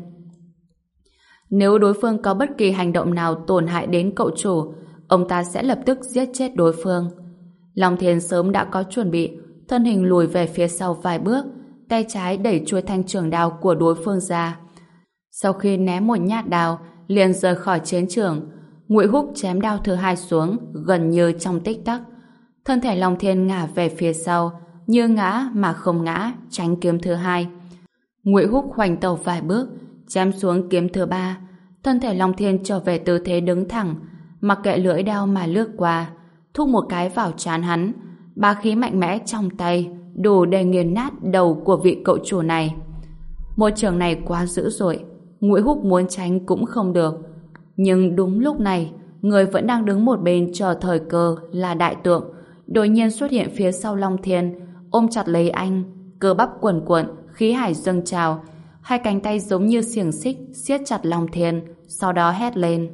Nếu đối phương có bất kỳ hành động nào tổn hại đến cậu chủ, ông ta sẽ lập tức giết chết đối phương. Long Thiên sớm đã có chuẩn bị, thân hình lùi về phía sau vài bước, tay trái đẩy chuôi thanh trường đao của đối phương ra. Sau khi ném một nhát đao, liền rời khỏi chiến trường. Ngụy Húc chém đao thứ hai xuống, gần như trong tích tắc. Thân thể Long Thiên ngả về phía sau, như ngã mà không ngã, tránh kiếm thứ hai. Ngụy Húc khoanh tàu vài bước, chém xuống kiếm thứ ba. Thân thể Long Thiên trở về tư thế đứng thẳng, mặc kệ lưỡi đao mà lướt qua, thúc một cái vào trán hắn. Bá khí mạnh mẽ trong tay đủ để nghiền nát đầu của vị cậu chủ này. Một trường này quá dữ dội, Ngụy Húc muốn tránh cũng không được. Nhưng đúng lúc này, người vẫn đang đứng một bên chờ thời cơ là Đại Tượng đột nhiên xuất hiện phía sau Long Thiên, ôm chặt lấy anh, cơ bắp cuồn cuộn, khí hải dâng trào, hai cánh tay giống như xiềng xích siết chặt Long Thiên, sau đó hét lên: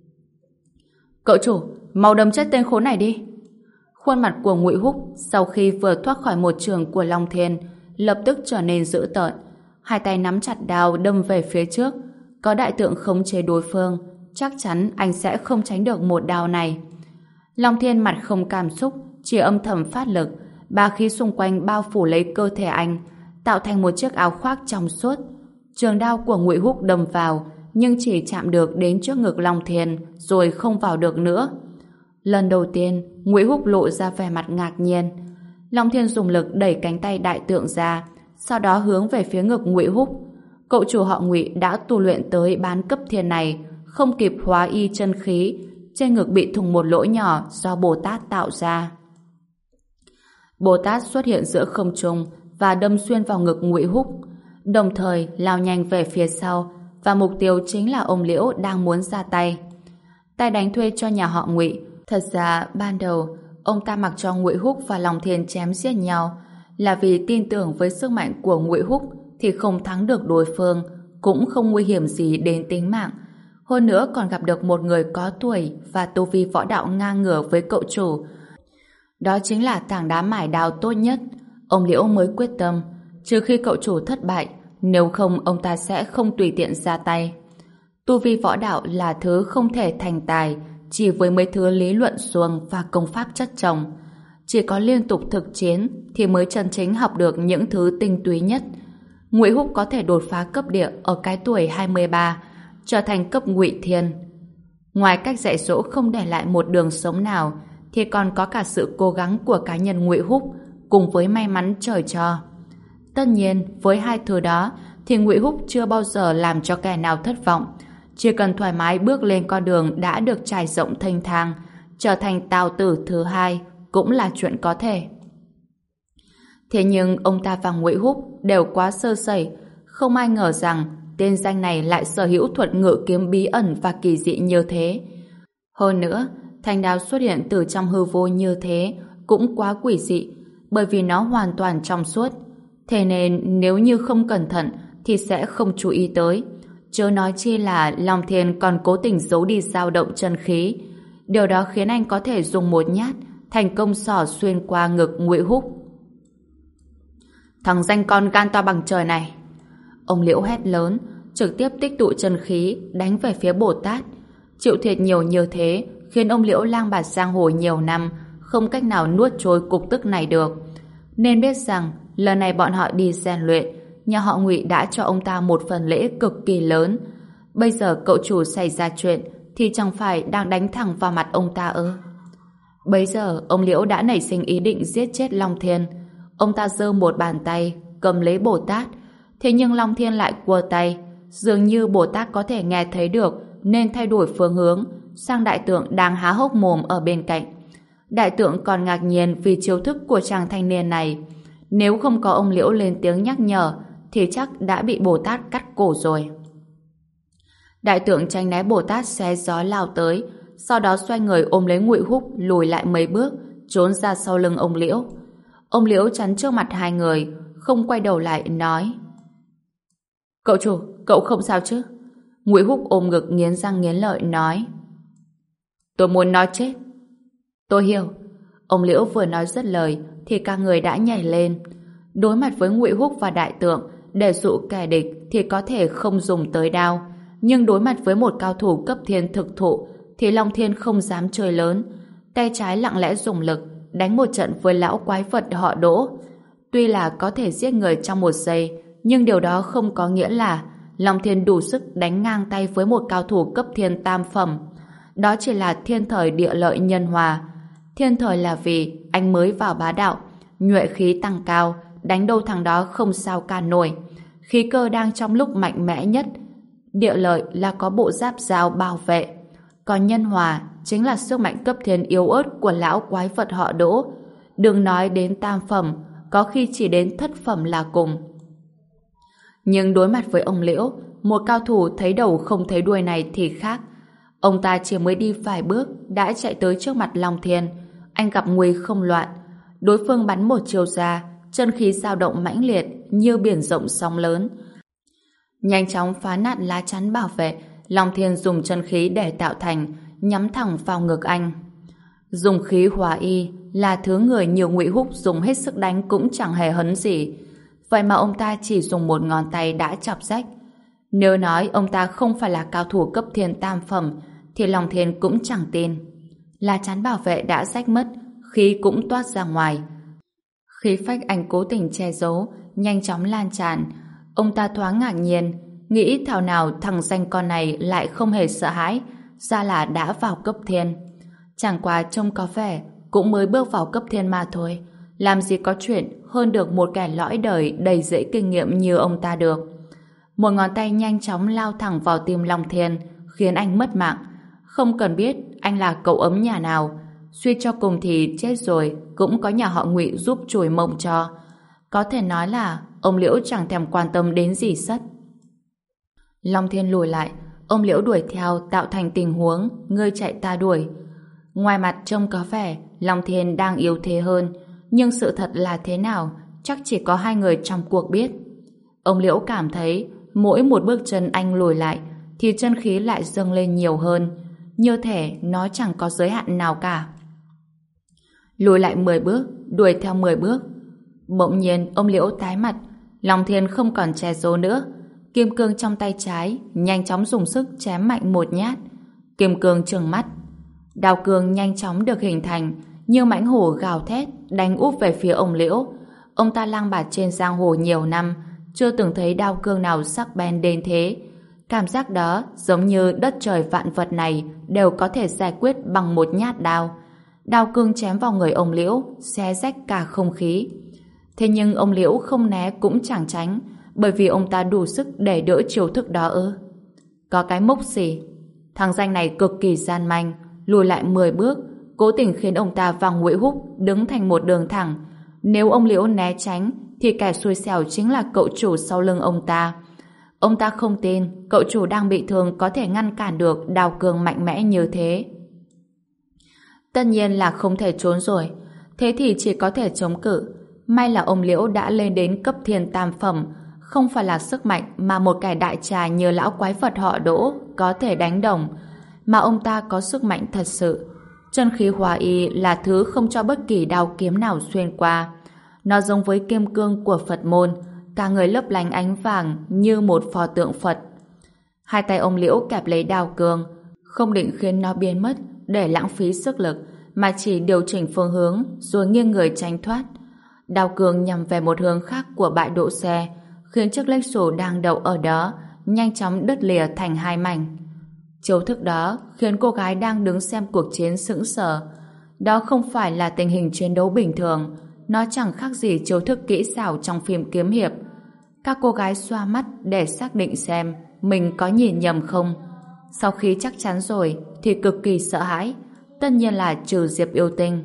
Cậu chủ, mau đâm chết tên khốn này đi! Khuôn mặt của Ngụy Húc sau khi vừa thoát khỏi một trường của Long Thiên lập tức trở nên dữ tợn, hai tay nắm chặt đao đâm về phía trước. Có Đại Tượng khống chế đối phương, chắc chắn anh sẽ không tránh được một đao này. Long Thiên mặt không cảm xúc, chỉ âm thầm phát lực, ba khí xung quanh bao phủ lấy cơ thể anh, tạo thành một chiếc áo khoác trong suốt. Trường đao của Ngụy Húc đâm vào, nhưng chỉ chạm được đến trước ngực Long Thiên, rồi không vào được nữa. Lần đầu tiên, Ngụy Húc lộ ra vẻ mặt ngạc nhiên. Long Thiên dùng lực đẩy cánh tay Đại Tượng ra, sau đó hướng về phía ngực Ngụy Húc. Cậu chủ họ Ngụy đã tu luyện tới bán cấp thiên này, không kịp hóa y chân khí, trên ngực bị thủng một lỗ nhỏ do Bồ Tát tạo ra. Bồ Tát xuất hiện giữa không trung và đâm xuyên vào ngực Ngụy Húc, đồng thời lao nhanh về phía sau, và mục tiêu chính là ông Liễu đang muốn ra tay. Tay đánh thuê cho nhà họ Ngụy. Thật ra ban đầu ông ta mặc cho Ngụy Húc và Long Thiên chém giết nhau là vì tin tưởng với sức mạnh của Ngụy Húc thì không thắng được đối phương, cũng không nguy hiểm gì đến tính mạng. Hơn nữa còn gặp được một người có tuổi và tu vi võ đạo ngang ngửa với cậu chủ. Đó chính là tảng đá mài đao tốt nhất. Ông Liễu mới quyết tâm, trừ khi cậu chủ thất bại, nếu không ông ta sẽ không tùy tiện ra tay. Tu vi võ đạo là thứ không thể thành tài chỉ với mấy thứ lý luận suông và công pháp chất chồng. Chỉ có liên tục thực chiến thì mới chân chính học được những thứ tinh túy nhất. Ngụy Húc có thể đột phá cấp địa ở cái tuổi hai mươi ba, trở thành cấp Ngụy Thiên. Ngoài cách dạy dỗ không để lại một đường sống nào, thì còn có cả sự cố gắng của cá nhân Ngụy Húc cùng với may mắn trời cho. Tất nhiên, với hai thứ đó thì Ngụy Húc chưa bao giờ làm cho kẻ nào thất vọng. Chỉ cần thoải mái bước lên con đường đã được trải rộng thênh thang, trở thành Tào Tử thứ hai cũng là chuyện có thể. Thế nhưng ông ta và Ngụy Húc đều quá sơ sẩy, không ai ngờ rằng tên danh này lại sở hữu thuật ngự kiếm bí ẩn và kỳ dị như thế. Hơn nữa, thanh đao xuất hiện từ trong hư vô như thế cũng quá quỷ dị, bởi vì nó hoàn toàn trong suốt. Thế nên nếu như không cẩn thận thì sẽ không chú ý tới. Chớ nói chi là Long Thiên còn cố tình giấu đi dao động chân khí. Điều đó khiến anh có thể dùng một nhát thành công xỏ xuyên qua ngực Ngụy Húc. Thằng danh con gan to bằng trời này! Ông Liễu hét lớn, trực tiếp tích tụ chân khí đánh về phía Bồ Tát. Chịu thiệt nhiều như thế khiến ông Liễu lang bạt giang hồ nhiều năm không cách nào nuốt trôi cục tức này được. Nên biết rằng lần này bọn họ đi rèn luyện, nhà họ Ngụy đã cho ông ta một phần lễ cực kỳ lớn. Bây giờ cậu chủ xảy ra chuyện thì chẳng phải đang đánh thẳng vào mặt ông ta ư? Bây giờ ông Liễu đã nảy sinh ý định giết chết Long Thiên. Ông ta giơ một bàn tay cầm lấy Bồ Tát, thế nhưng Long Thiên lại quơ tay, dường như Bồ Tát có thể nghe thấy được nên thay đổi phương hướng sang đại tượng đang há hốc mồm ở bên cạnh. Đại tượng còn ngạc nhiên vì chiêu thức của chàng thanh niên này. Nếu không có ông Liễu lên tiếng nhắc nhở thì chắc đã bị Bồ Tát cắt cổ rồi. Đại tượng tránh né Bồ Tát xé gió lao tới, sau đó xoay người ôm lấy Ngụy Húc lùi lại mấy bước, trốn ra sau lưng ông Liễu. Ông Liễu chắn trước mặt hai người, không quay đầu lại nói: Cậu chủ, cậu không sao chứ? Ngụy Húc ôm ngực nghiến răng nghiến lợi nói: Tôi muốn nó chết. Tôi hiểu. Ông Liễu vừa nói dứt lời thì cả người đã nhảy lên. Đối mặt với Ngụy Húc và đại tượng, để dụ kẻ địch thì có thể không dùng tới đao, nhưng đối mặt với một cao thủ cấp thiên thực thụ thì Long Thiên không dám chơi lớn. Tay trái lặng lẽ dùng lực đánh một trận với lão quái vật họ Đỗ. Tuy là có thể giết người trong một giây, nhưng điều đó không có nghĩa là Long Thiên đủ sức đánh ngang tay với một cao thủ cấp thiên tam phẩm. Đó chỉ là thiên thời địa lợi nhân hòa. Thiên thời là vì anh mới vào bá đạo, nhuệ khí tăng cao, đánh đâu thằng đó không sao cản nổi. Khí cơ đang trong lúc mạnh mẽ nhất. Địa lợi là có bộ giáp dao bảo vệ. Còn nhân hòa chính là sức mạnh cấp thiên yếu ớt của lão quái vật họ Đỗ. Đừng nói đến tam phẩm, có khi chỉ đến thất phẩm là cùng. Nhưng đối mặt với ông Liễu, một cao thủ thấy đầu không thấy đuôi này thì khác. Ông ta chỉ mới đi vài bước đã chạy tới trước mặt Long Thiên. Anh gặp nguy không loạn. Đối phương bắn một chiều ra, chân khí dao động mãnh liệt như biển rộng sóng lớn. Nhanh chóng phá nát lá chắn bảo vệ, Long Thiên dùng chân khí để tạo thành, nhắm thẳng vào ngực anh. Dùng khí hòa y là thứ người nhiều Ngụy Húc dùng hết sức đánh cũng chẳng hề hấn gì. Vậy mà ông ta chỉ dùng một ngón tay đã chọc rách. Nếu nói ông ta không phải là cao thủ cấp thiên tam phẩm thì Long Thiên cũng chẳng tin. Lá chắn bảo vệ đã rách mất, khí cũng toát ra ngoài. Khí phách anh cố tình che giấu nhanh chóng lan tràn. Ông ta thoáng ngạc nhiên, nghĩ thảo nào thằng danh con này lại không hề sợ hãi, ra là đã vào cấp thiên. Chẳng qua trông có vẻ cũng mới bước vào cấp thiên mà thôi, làm gì có chuyện hơn được một kẻ lõi đời đầy dễ kinh nghiệm như ông ta được. Một ngón tay nhanh chóng lao thẳng vào tim Long Thiên, khiến anh mất mạng. Không cần biết anh là cậu ấm nhà nào. Suy cho cùng thì chết rồi cũng có nhà họ Ngụy giúp chùi mông cho. Có thể nói là ông Liễu chẳng thèm quan tâm đến gì sất. Long Thiên lùi lại, ông Liễu đuổi theo tạo thành tình huống ngươi chạy ta đuổi. Ngoài mặt trông có vẻ Long Thiên đang yếu thế hơn, nhưng sự thật là thế nào chắc chỉ có hai người trong cuộc biết. Ông Liễu cảm thấy mỗi một bước chân anh lùi lại thì chân khí lại dâng lên nhiều hơn, như thể nó chẳng có giới hạn nào cả. Lùi lại mười bước, đuổi theo mười bước. Bỗng nhiên ông Liễu tái mặt, Long Thiên không còn che giấu nữa. Kim cương trong tay trái nhanh chóng dùng sức chém mạnh một nhát. Kim cương trừng mắt. Đao cương nhanh chóng được hình thành, như mãnh hổ gào thét đánh úp về phía ông Liễu. Ông ta lang bạt trên giang hồ nhiều năm, chưa từng thấy đao cương nào sắc bén đến thế. Cảm giác đó giống như đất trời vạn vật này đều có thể giải quyết bằng một nhát đao. Đao cương chém vào người ông Liễu, xé rách cả không khí. Thế nhưng ông Liễu không né cũng chẳng tránh, bởi vì ông ta đủ sức để đỡ chiêu thức đó ư? Có cái mốc gì? Thằng danh này cực kỳ gian manh, lùi lại mười bước, cố tình khiến ông ta và Ngụy Húc đứng thành một đường thẳng. Nếu ông Liễu né tránh, thì kẻ xui xẻo chính là cậu chủ sau lưng ông ta. Ông ta không tin cậu chủ đang bị thương có thể ngăn cản được đao cương mạnh mẽ như thế. Tất nhiên là không thể trốn rồi. Thế thì chỉ có thể chống cự. May là ông Liễu đã lên đến cấp thiên tam phẩm, không phải là sức mạnh mà một kẻ đại trà như lão quái vật họ Đỗ có thể đánh đồng, mà ông ta có sức mạnh thật sự. Chân khí hóa y là thứ không cho bất kỳ đao kiếm nào xuyên qua. Nó giống với kim cương của Phật môn, cả người lấp lánh ánh vàng như một pho tượng Phật. Hai tay ông Liễu kẹp lấy đao cương, không định khiến nó biến mất để lãng phí sức lực, mà chỉ điều chỉnh phương hướng rồi nghiêng người tránh thoát. Đao cương nhằm về một hướng khác của bãi đỗ xe, khiến chiếc Lexus đang đậu ở đó nhanh chóng đứt lìa thành hai mảnh. Chiêu thức đó khiến cô gái đang đứng xem cuộc chiến sững sờ. Đó không phải là tình hình chiến đấu bình thường, nó chẳng khác gì chiêu thức kỹ xảo trong phim kiếm hiệp. Các cô gái xoa mắt để xác định xem mình có nhìn nhầm không. Sau khi chắc chắn rồi thì cực kỳ sợ hãi, tất nhiên là trừ Diệp Yêu Tinh.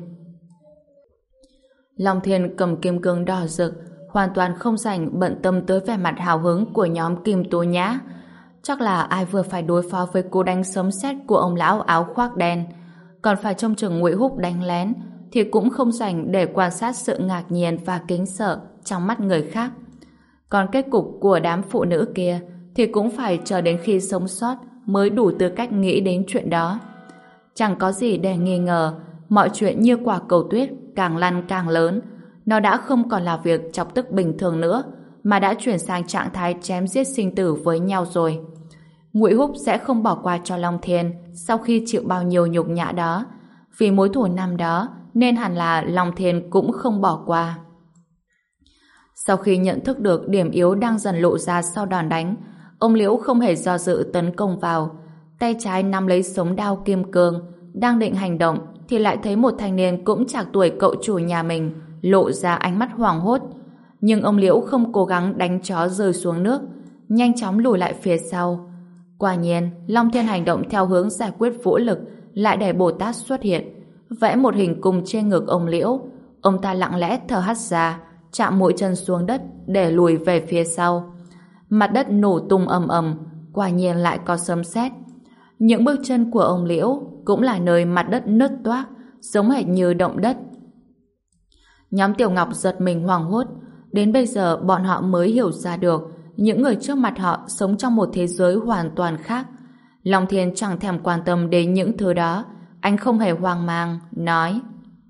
Long Thiên cầm kim cương đỏ rực, hoàn toàn không rảnh bận tâm tới vẻ mặt hào hứng của nhóm Kim Tố Nhã. Chắc là ai vừa phải đối phó với cú đánh sấm sét của ông lão áo khoác đen, còn phải trông chừng Ngụy Húc đánh lén, thì cũng không rảnh để quan sát sự ngạc nhiên và kính sợ trong mắt người khác. Còn kết cục của đám phụ nữ kia thì cũng phải chờ đến khi sống sót mới đủ tư cách nghĩ đến chuyện đó. Chẳng có gì để nghi ngờ, mọi chuyện như quả cầu tuyết càng lăn càng lớn. Nó đã không còn là việc chọc tức bình thường nữa, mà đã chuyển sang trạng thái chém giết sinh tử với nhau rồi. Ngụy Húc sẽ không bỏ qua cho Long Thiên sau khi chịu bao nhiêu nhục nhã đó. Vì mối thù năm đó nên hẳn là Long Thiên cũng không bỏ qua. Sau khi nhận thức được điểm yếu đang dần lộ ra sau đòn đánh, ông Liễu không hề do dự tấn công vào. Tay trái nắm lấy sống đao kim cương, đang định hành động thì lại thấy một thanh niên cũng chạc tuổi cậu chủ nhà mình lộ ra ánh mắt hoảng hốt. Nhưng ông Liễu không cố gắng đánh chó rơi xuống nước, nhanh chóng lùi lại phía sau. Quả nhiên, Long Thiên hành động theo hướng giải quyết vũ lực, lại để Bồ Tát xuất hiện, vẽ một hình cung trên ngực ông Liễu. Ông ta lặng lẽ thở hắt ra, chạm mũi chân xuống đất để lùi về phía sau. Mặt đất nổ tung ầm ầm, quả nhiên lại có sấm sét. Những bước chân của ông Liễu cũng là nơi mặt đất nứt toác, giống hệt như động đất. Nhóm Tiểu Ngọc giật mình hoảng hốt. Đến bây giờ bọn họ mới hiểu ra được những người trước mặt họ sống trong một thế giới hoàn toàn khác. Long Thiên chẳng thèm quan tâm đến những thứ đó. Anh không hề hoang mang, nói: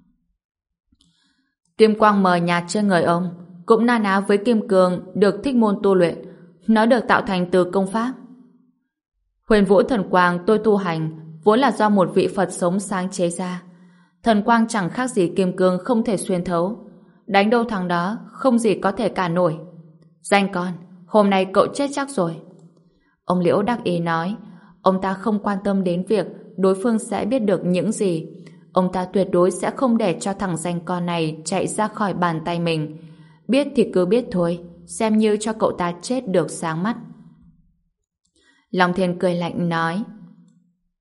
Kim quang mờ nhạt trên người ông cũng na ná với kim cương được thích môn tu luyện. Nó được tạo thành từ công pháp. Huyền Vũ thần quang tôi tu hành vốn là do một vị Phật sống sáng chế ra. Thần quang chẳng khác gì kim cương không thể xuyên thấu. Đánh đâu thằng đó không gì có thể cản nổi. Danh con, hôm nay cậu chết chắc rồi. Ông Liễu đắc ý nói. Ông ta không quan tâm đến việc đối phương sẽ biết được những gì. Ông ta tuyệt đối sẽ không để cho thằng danh con này chạy ra khỏi bàn tay mình. Biết thì cứ biết thôi, xem như cho cậu ta chết được sáng mắt. Long Thiên cười lạnh nói: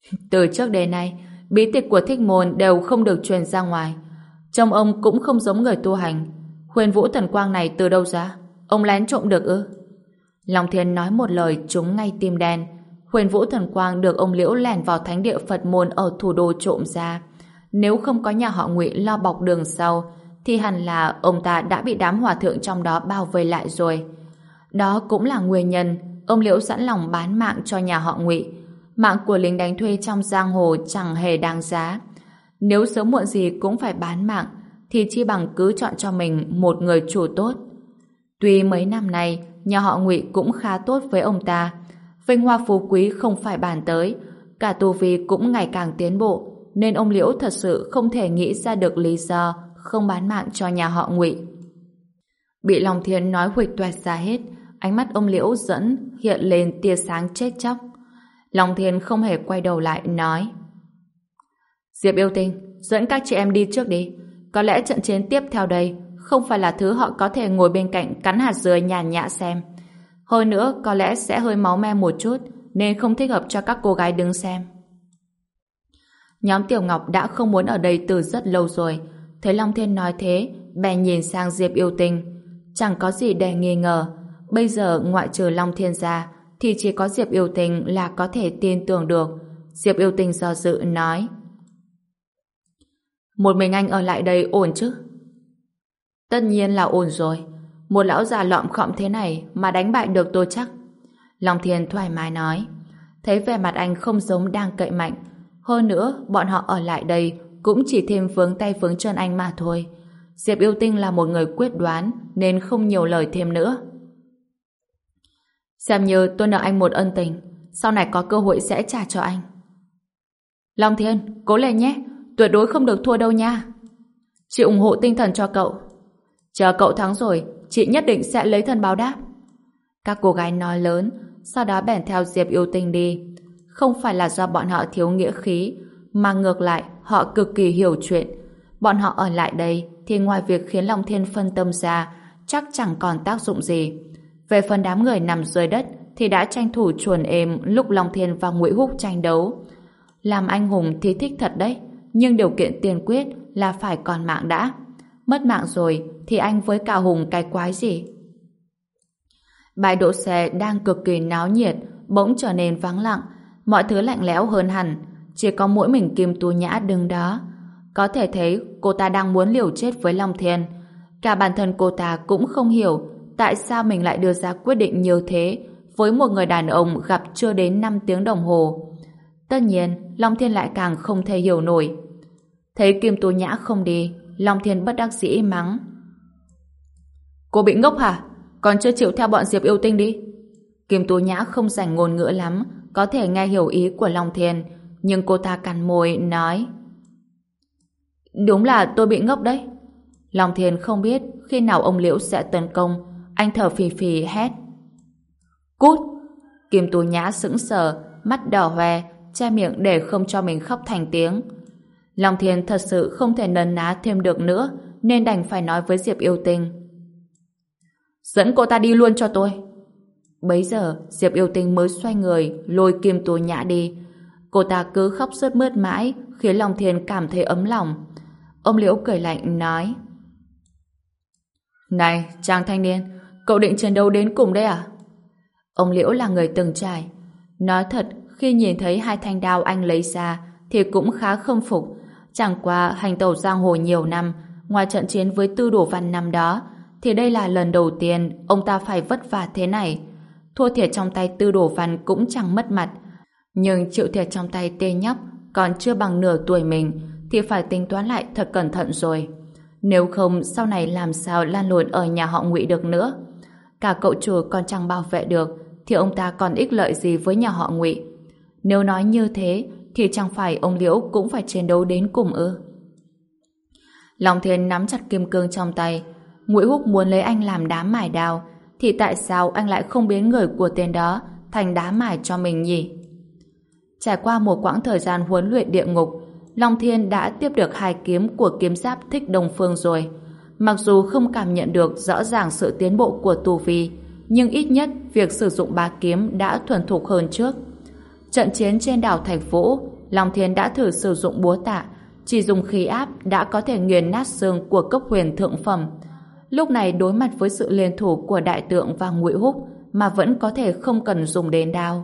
Từ trước đến nay, bí tịch của Thích Môn đều không được truyền ra ngoài. Trông ông cũng không giống người tu hành. Huyền Vũ Thần Quang này từ đâu ra? Ông lén trộm được ư? Long Thiên nói một lời trúng ngay tim đen. Huyền Vũ Thần Quang được ông Liễu lẻn vào thánh địa Phật môn ở thủ đô trộm ra. Nếu không có nhà họ Ngụy lo bọc đường sau, thì hẳn là ông ta đã bị đám hòa thượng trong đó bao vây lại rồi. Đó cũng là nguyên nhân ông Liễu sẵn lòng bán mạng cho nhà họ Ngụy. Mạng của lính đánh thuê trong giang hồ chẳng hề đáng giá. Nếu sớm muộn gì cũng phải bán mạng, thì chi bằng cứ chọn cho mình một người chủ tốt. Tuy mấy năm nay nhà họ Ngụy cũng khá tốt với ông ta, vinh hoa phú quý không phải bàn tới, cả tu vi cũng ngày càng tiến bộ, nên ông Liễu thật sự không thể nghĩ ra được lý do không bán mạng cho nhà họ Ngụy. Bị Long Thiên nói huỵch toẹt ra hết, ánh mắt ông Liễu dẫn hiện lên tia sáng chết chóc. Long Thiên không hề quay đầu lại nói: Diệp Yêu Tinh, dẫn các chị em đi trước đi. Có lẽ trận chiến tiếp theo đây không phải là thứ họ có thể ngồi bên cạnh cắn hạt dừa nhàn nhã xem. Hơn nữa có lẽ sẽ hơi máu me một chút, nên không thích hợp cho các cô gái đứng xem. Nhóm Tiểu Ngọc đã không muốn ở đây từ rất lâu rồi. Thấy Long Thiên nói thế, bèn nhìn sang Diệp Yêu Tinh. Chẳng có gì để nghi ngờ. Bây giờ ngoại trừ Long Thiên ra, thì chỉ có Diệp Yêu Tinh là có thể tin tưởng được. Diệp Yêu Tinh do dự nói: Một mình anh ở lại đây ổn chứ? Tất nhiên là ổn rồi. Một lão già lọm khọm thế này mà đánh bại được tôi chắc. Long Thiên thoải mái nói. Thấy vẻ mặt anh không giống đang cậy mạnh. Hơn nữa, bọn họ ở lại đây cũng chỉ thêm vướng tay vướng chân anh mà thôi. Diệp Yêu Tinh là một người quyết đoán, nên không nhiều lời thêm nữa. Xem như tôi nợ anh một ân tình, sau này có cơ hội sẽ trả cho anh. Long Thiên, cố lên nhé, tuyệt đối không được thua đâu nha. Chị ủng hộ tinh thần cho cậu. Chờ cậu thắng rồi, chị nhất định sẽ lấy thân báo đáp. Các cô gái nói lớn, sau đó bèn theo Diệp Yêu Tinh đi. Không phải là do bọn họ thiếu nghĩa khí, mà ngược lại họ cực kỳ hiểu chuyện. Bọn họ ở lại đây thì ngoài việc khiến Long Thiên phân tâm ra, chắc chẳng còn tác dụng gì. Về phần đám người nằm dưới đất thì đã tranh thủ chuồn êm lúc Long Thiên và Ngụy Húc tranh đấu. Làm anh hùng thì thích thật đấy, nhưng điều kiện tiên quyết là phải còn mạng đã. Mất mạng rồi thì anh với cả hùng cái quái gì? Bãi đỗ xe đang cực kỳ náo nhiệt bỗng trở nên vắng lặng, mọi thứ lạnh lẽo hơn hẳn, chỉ có mỗi mình Kim Tú Nhã đứng đó. Có thể thấy cô ta đang muốn liều chết với Long Thiên. Cả bản thân cô ta cũng không hiểu tại sao mình lại đưa ra quyết định như thế với một người đàn ông gặp chưa đến năm tiếng đồng hồ. Tất nhiên, Long Thiên lại càng không thể hiểu nổi. Thấy Kim Tú Nhã không đi, Long Thiên bất đắc dĩ mắng. Cô bị ngốc hả? Còn chưa chịu theo bọn Diệp Yêu Tinh đi. Kim Tú Nhã không rành ngôn ngữ lắm, có thể nghe hiểu ý của Long Thiên, nhưng cô ta cắn môi nói: Đúng là tôi bị ngốc đấy. Long Thiên không biết khi nào ông Liễu sẽ tấn công, anh thở phì phì hét: Cút! Kim Tú Nhã sững sờ, mắt đỏ hoe, che miệng để không cho mình khóc thành tiếng. Long Thiên thật sự không thể nấn ná thêm được nữa, nên đành phải nói với Diệp Yêu Tinh: Dẫn cô ta đi luôn cho tôi. Bấy giờ Diệp Yêu Tinh mới xoay người lôi Kim Tú Nhã đi. Cô ta cứ khóc sướt mướt mãi, khiến Long Thiên cảm thấy ấm lòng. Ông Liễu cười lạnh nói: Này chàng thanh niên, cậu định chiến đấu đến cùng đấy à? Ông Liễu là người từng trải. Nói thật, khi nhìn thấy hai thanh đao anh lấy ra thì cũng khá khâm phục. Chẳng qua hành tẩu giang hồ nhiều năm, ngoài trận chiến với Tư Đồ Văn năm đó, thì đây là lần đầu tiên ông ta phải vất vả thế này. Thua thiệt trong tay Tư Đồ Văn cũng chẳng mất mặt, nhưng chịu thiệt trong tay tên nhóc còn chưa bằng nửa tuổi mình thì phải tính toán lại thật cẩn thận rồi. Nếu không sau này làm sao lan lộn ở nhà họ Ngụy được nữa. Cả cậu chủ còn chẳng bảo vệ được thì ông ta còn ích lợi gì với nhà họ Ngụy. Nếu nói như thế thì chẳng phải ông Liễu cũng phải chiến đấu đến cùng ư? Long Thiên nắm chặt kim cương trong tay. Ngụy Húc muốn lấy anh làm đá mài đao, thì tại sao anh lại không biến người của tên đó thành đá mài cho mình nhỉ? Trải qua một quãng thời gian huấn luyện địa ngục, Long Thiên đã tiếp được hai kiếm của kiếm giáp Thích Đông Phương rồi. Mặc dù không cảm nhận được rõ ràng sự tiến bộ của tu vi, nhưng ít nhất việc sử dụng ba kiếm đã thuần thục hơn trước. Trận chiến trên đảo Thạch Vũ Long Thiên đã thử sử dụng búa tạ, chỉ dùng khí áp đã có thể nghiền nát xương của cấp huyền thượng phẩm. Lúc này đối mặt với sự liên thủ của đại tượng và Ngụy Húc mà vẫn có thể không cần dùng đến đao.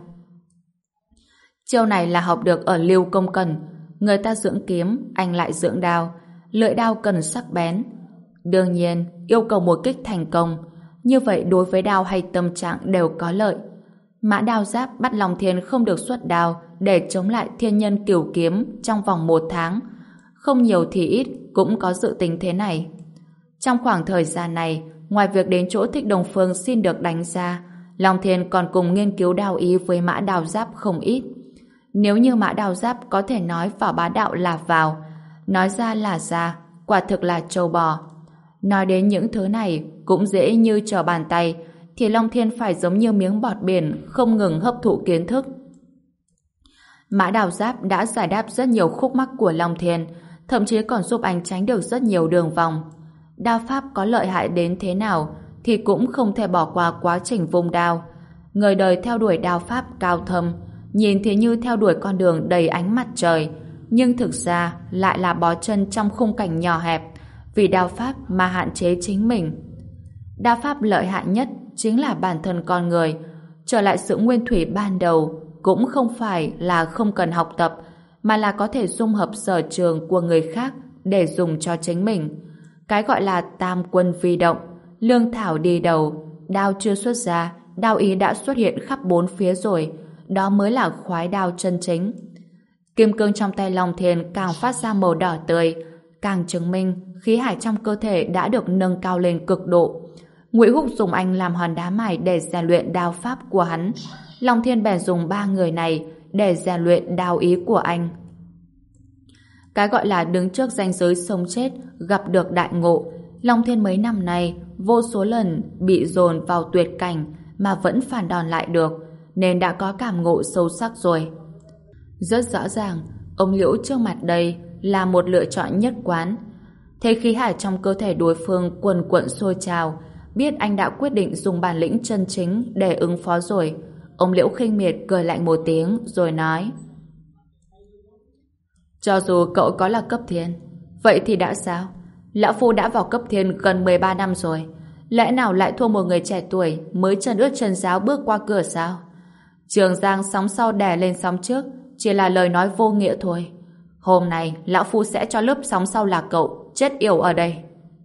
Chiêu này là học được ở Lưu Công Cần, người ta dưỡng kiếm, anh lại dưỡng đao, lưỡi đao cần sắc bén. Đương nhiên, yêu cầu một kích thành công, như vậy đối với đao hay tâm trạng đều có lợi. Mã Đao Giáp bắt Long Thiên không được xuất đao để chống lại thiên nhân cửu kiếm trong vòng một tháng. Không nhiều thì ít cũng có dự tính thế này. Trong khoảng thời gian này, ngoài việc đến chỗ Thích Đồng Phương xin được đánh ra, Long Thiên còn cùng nghiên cứu đao ý với Mã Đao Giáp không ít. Nếu như Mã Đao Giáp có thể nói vào bá đạo là vào, nói ra là ra, quả thực là trâu bò. Nói đến những thứ này cũng dễ như trở bàn tay, thì Long Thiên phải giống như miếng bọt biển không ngừng hấp thụ kiến thức. Mã Đao Giáp đã giải đáp rất nhiều khúc mắc của Long Thiên, thậm chí còn giúp anh tránh được rất nhiều đường vòng. Đao pháp có lợi hại đến thế nào thì cũng không thể bỏ qua quá trình vung đao. Người đời theo đuổi đao pháp cao thâm, nhìn thì như theo đuổi con đường đầy ánh mặt trời, nhưng thực ra lại là bó chân trong khung cảnh nhỏ hẹp, vì đao pháp mà hạn chế chính mình. Đao pháp lợi hại nhất chính là bản thân con người. Trở lại sự nguyên thủy ban đầu cũng không phải là không cần học tập, mà là có thể dung hợp sở trường của người khác để dùng cho chính mình. Cái gọi là tam quân vi động, lương thảo đi đầu, đao chưa xuất ra, đao ý đã xuất hiện khắp bốn phía rồi, đó mới là khoái đao chân chính. Kim cương trong tay Long Thiên càng phát ra màu đỏ tươi, càng chứng minh khí hải trong cơ thể đã được nâng cao lên cực độ. Ngụy Húc dùng anh làm hòn đá mài để rèn luyện đao pháp của hắn. Long Thiên bèn dùng ba người này để rèn luyện đao ý của anh. Cái gọi là đứng trước ranh giới sống chết, gặp được đại ngộ. Long Thiên mấy năm nay vô số lần bị dồn vào tuyệt cảnh mà vẫn phản đòn lại được, nên đã có cảm ngộ sâu sắc rồi. Rất rõ ràng, ông Liễu trước mặt đây là một lựa chọn nhất quán. Thấy khí hải trong cơ thể đối phương cuồn cuộn sôi trào, biết anh đã quyết định dùng bản lĩnh chân chính để ứng phó rồi. Ông Liễu khinh miệt cười lạnh một tiếng rồi nói: cho dù cậu có là cấp thiên, vậy thì đã sao? Lão Phu đã vào cấp thiên gần mười ba năm rồi, lẽ nào lại thua một người trẻ tuổi mới chân ướt chân ráo bước qua cửa sao? Trường Giang sóng sau đè lên sóng trước chỉ là lời nói vô nghĩa thôi. Hôm nay Lão Phu sẽ cho lớp sóng sau là cậu chết yểu ở đây.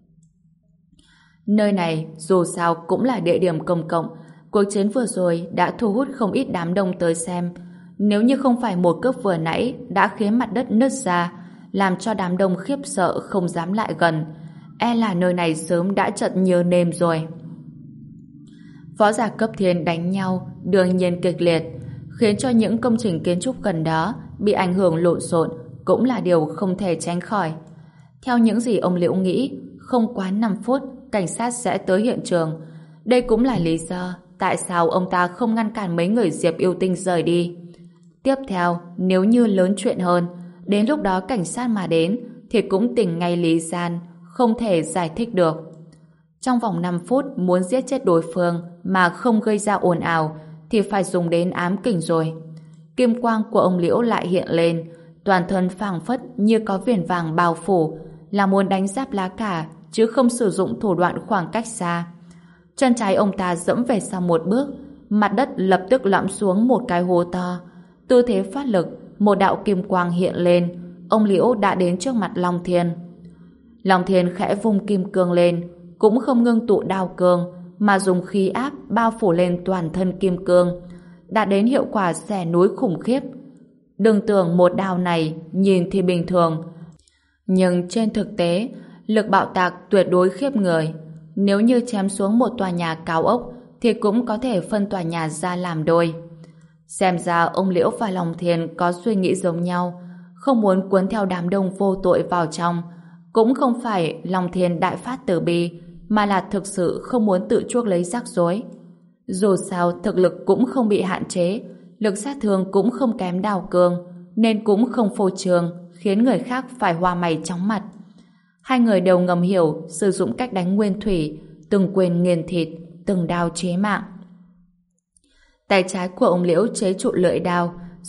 Nơi này dù sao cũng là địa điểm công cộng, cuộc chiến vừa rồi đã thu hút không ít đám đông tới xem. Nếu như không phải một cước vừa nãy đã khiến mặt đất nứt ra, làm cho đám đông khiếp sợ không dám lại gần, e là nơi này sớm đã trận nhớ nêm rồi. Võ giả cấp thiên đánh nhau đương nhiên kịch liệt, khiến cho những công trình kiến trúc gần đó bị ảnh hưởng lộn xộn cũng là điều không thể tránh khỏi. Theo những gì ông Liễu nghĩ, không quá năm phút cảnh sát sẽ tới hiện trường. Đây cũng là lý do tại sao ông ta không ngăn cản mấy người Diệp Yêu Tinh rời đi. Tiếp theo, nếu như lớn chuyện hơn, đến lúc đó cảnh sát mà đến thì cũng tỉnh ngay lý gian, không thể giải thích được. Trong vòng năm phút muốn giết chết đối phương mà không gây ra ồn ào thì phải dùng đến ám kình rồi. Kim quang của ông Liễu lại hiện lên, toàn thân phảng phất như có viền vàng bao phủ, là muốn đánh giáp lá cả chứ không sử dụng thủ đoạn khoảng cách xa. Chân trái ông ta dẫm về sau một bước, mặt đất lập tức lõm xuống một cái hố to. Tư thế phát lực, một đạo kim quang hiện lên, ông Liễu đã đến trước mặt Long Thiên. Long Thiên khẽ vung kim cương lên, cũng không ngưng tụ đao cương, mà dùng khí áp bao phủ lên toàn thân kim cương, đạt đến hiệu quả xẻ núi khủng khiếp. Đừng tưởng một đao này nhìn thì bình thường, nhưng trên thực tế, lực bạo tạc tuyệt đối khiếp người. Nếu như chém xuống một tòa nhà cao ốc, thì cũng có thể phân tòa nhà ra làm đôi. Xem ra ông Liễu và Long Thiên có suy nghĩ giống nhau, không muốn cuốn theo đám đông vô tội vào trong. Cũng không phải Long Thiên đại phát từ bi, mà là thực sự không muốn tự chuốc lấy rắc rối. Dù sao thực lực cũng không bị hạn chế, lực sát thương cũng không kém đao cương, nên cũng không phô trương, khiến người khác phải hoa mày chóng mặt. Hai người đều ngầm hiểu sử dụng cách đánh nguyên thủy, từng quyền nghiền thịt, từng đao chế mạng. Tay trái của ông Liễu chế trụ lưỡi đao,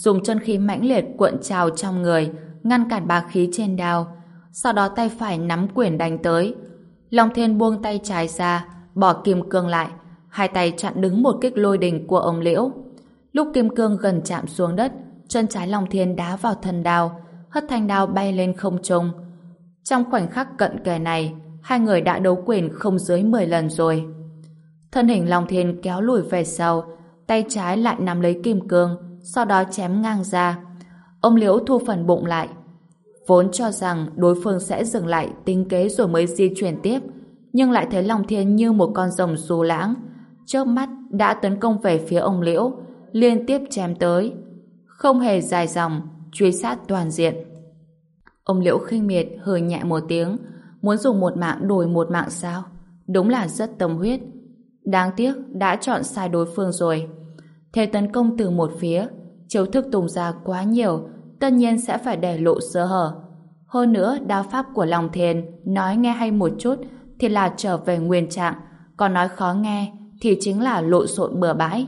dùng chân khí mãnh liệt cuộn trào trong người, ngăn cản bá khí trên đao. Sau đó tay phải nắm quyền đánh tới. Long Thiên buông tay trái ra, bỏ kim cương lại, hai tay chặn đứng một kích lôi đình của ông Liễu. Lúc kim cương gần chạm xuống đất, chân trái Long Thiên đá vào thân đao, hất thanh đao bay lên không trung. Trong khoảnh khắc cận kề này, hai người đã đấu quyền không dưới mười lần rồi. Thân hình Long Thiên kéo lùi về sau, tay trái lại nắm lấy kim cương, sau đó chém ngang ra. Ông Liễu thu phần bụng lại. Vốn cho rằng đối phương sẽ dừng lại tính kế rồi mới di chuyển tiếp, nhưng lại thấy Long Thiên như một con rồng du lãng, chớp mắt đã tấn công về phía ông Liễu, liên tiếp chém tới, không hề dài dòng, truy sát toàn diện. Ông Liễu khinh miệt hừ nhẹ một tiếng, muốn dùng một mạng đổi một mạng sao? Đúng là rất tâm huyết. Đáng tiếc đã chọn sai đối phương rồi. Thế tấn công từ một phía, chiêu thức tung ra quá nhiều, tất nhiên sẽ phải để lộ sơ hở. Hơn nữa, đao pháp của Long Thiên nói nghe hay một chút thì là trở về nguyên trạng, còn nói khó nghe thì chính là lộn xộn bừa bãi.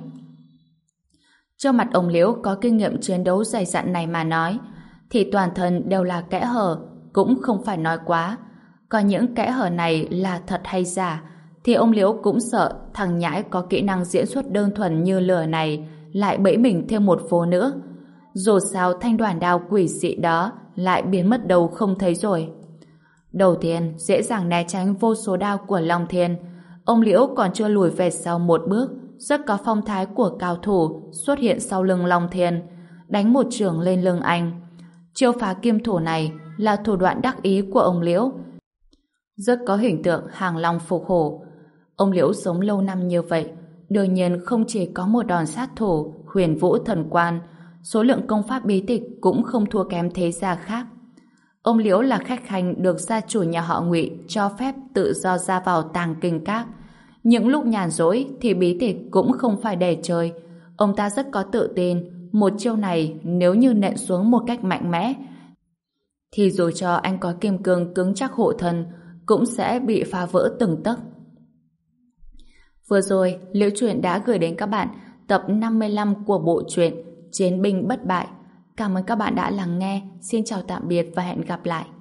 Trước mặt ông Liễu có kinh nghiệm chiến đấu dày dặn này mà nói, thì toàn thân đều là kẽ hở, cũng không phải nói quá. Còn những kẽ hở này là thật hay giả, thì ông Liễu cũng sợ thằng nhãi có kỹ năng diễn xuất đơn thuần như lửa này lại bẫy mình thêm một phố nữa. Dù sao thanh đoàn đao quỷ dị đó lại biến mất đâu không thấy rồi. Đầu tiên, dễ dàng né tránh vô số đao của Long Thiên. Ông Liễu còn chưa lùi về sau một bước, rất có phong thái của cao thủ xuất hiện sau lưng Long Thiên, đánh một chưởng lên lưng anh. Chiêu phá kim thủ này là thủ đoạn đắc ý của ông Liễu, rất có hình tượng hàng long phục hổ. Ông Liễu sống lâu năm như vậy, đương nhiên không chỉ có một đòn sát thủ huyền vũ thần quan, số lượng công pháp bí tịch cũng không thua kém thế gia khác. Ông Liễu là khách hành được gia chủ nhà họ Ngụy cho phép tự do ra vào tàng kinh các. Những lúc nhàn rỗi thì bí tịch cũng không phải để chơi. Ông ta rất có tự tin, một chiêu này nếu như nện xuống một cách mạnh mẽ thì dù cho anh có kim cương cứng chắc hộ thân cũng sẽ bị phá vỡ từng tấc. Vừa rồi, Liễu Chuyện đã gửi đến các bạn tập năm mươi lăm của bộ truyện Chiến binh bất bại. Cảm ơn các bạn đã lắng nghe. Xin chào tạm biệt và hẹn gặp lại.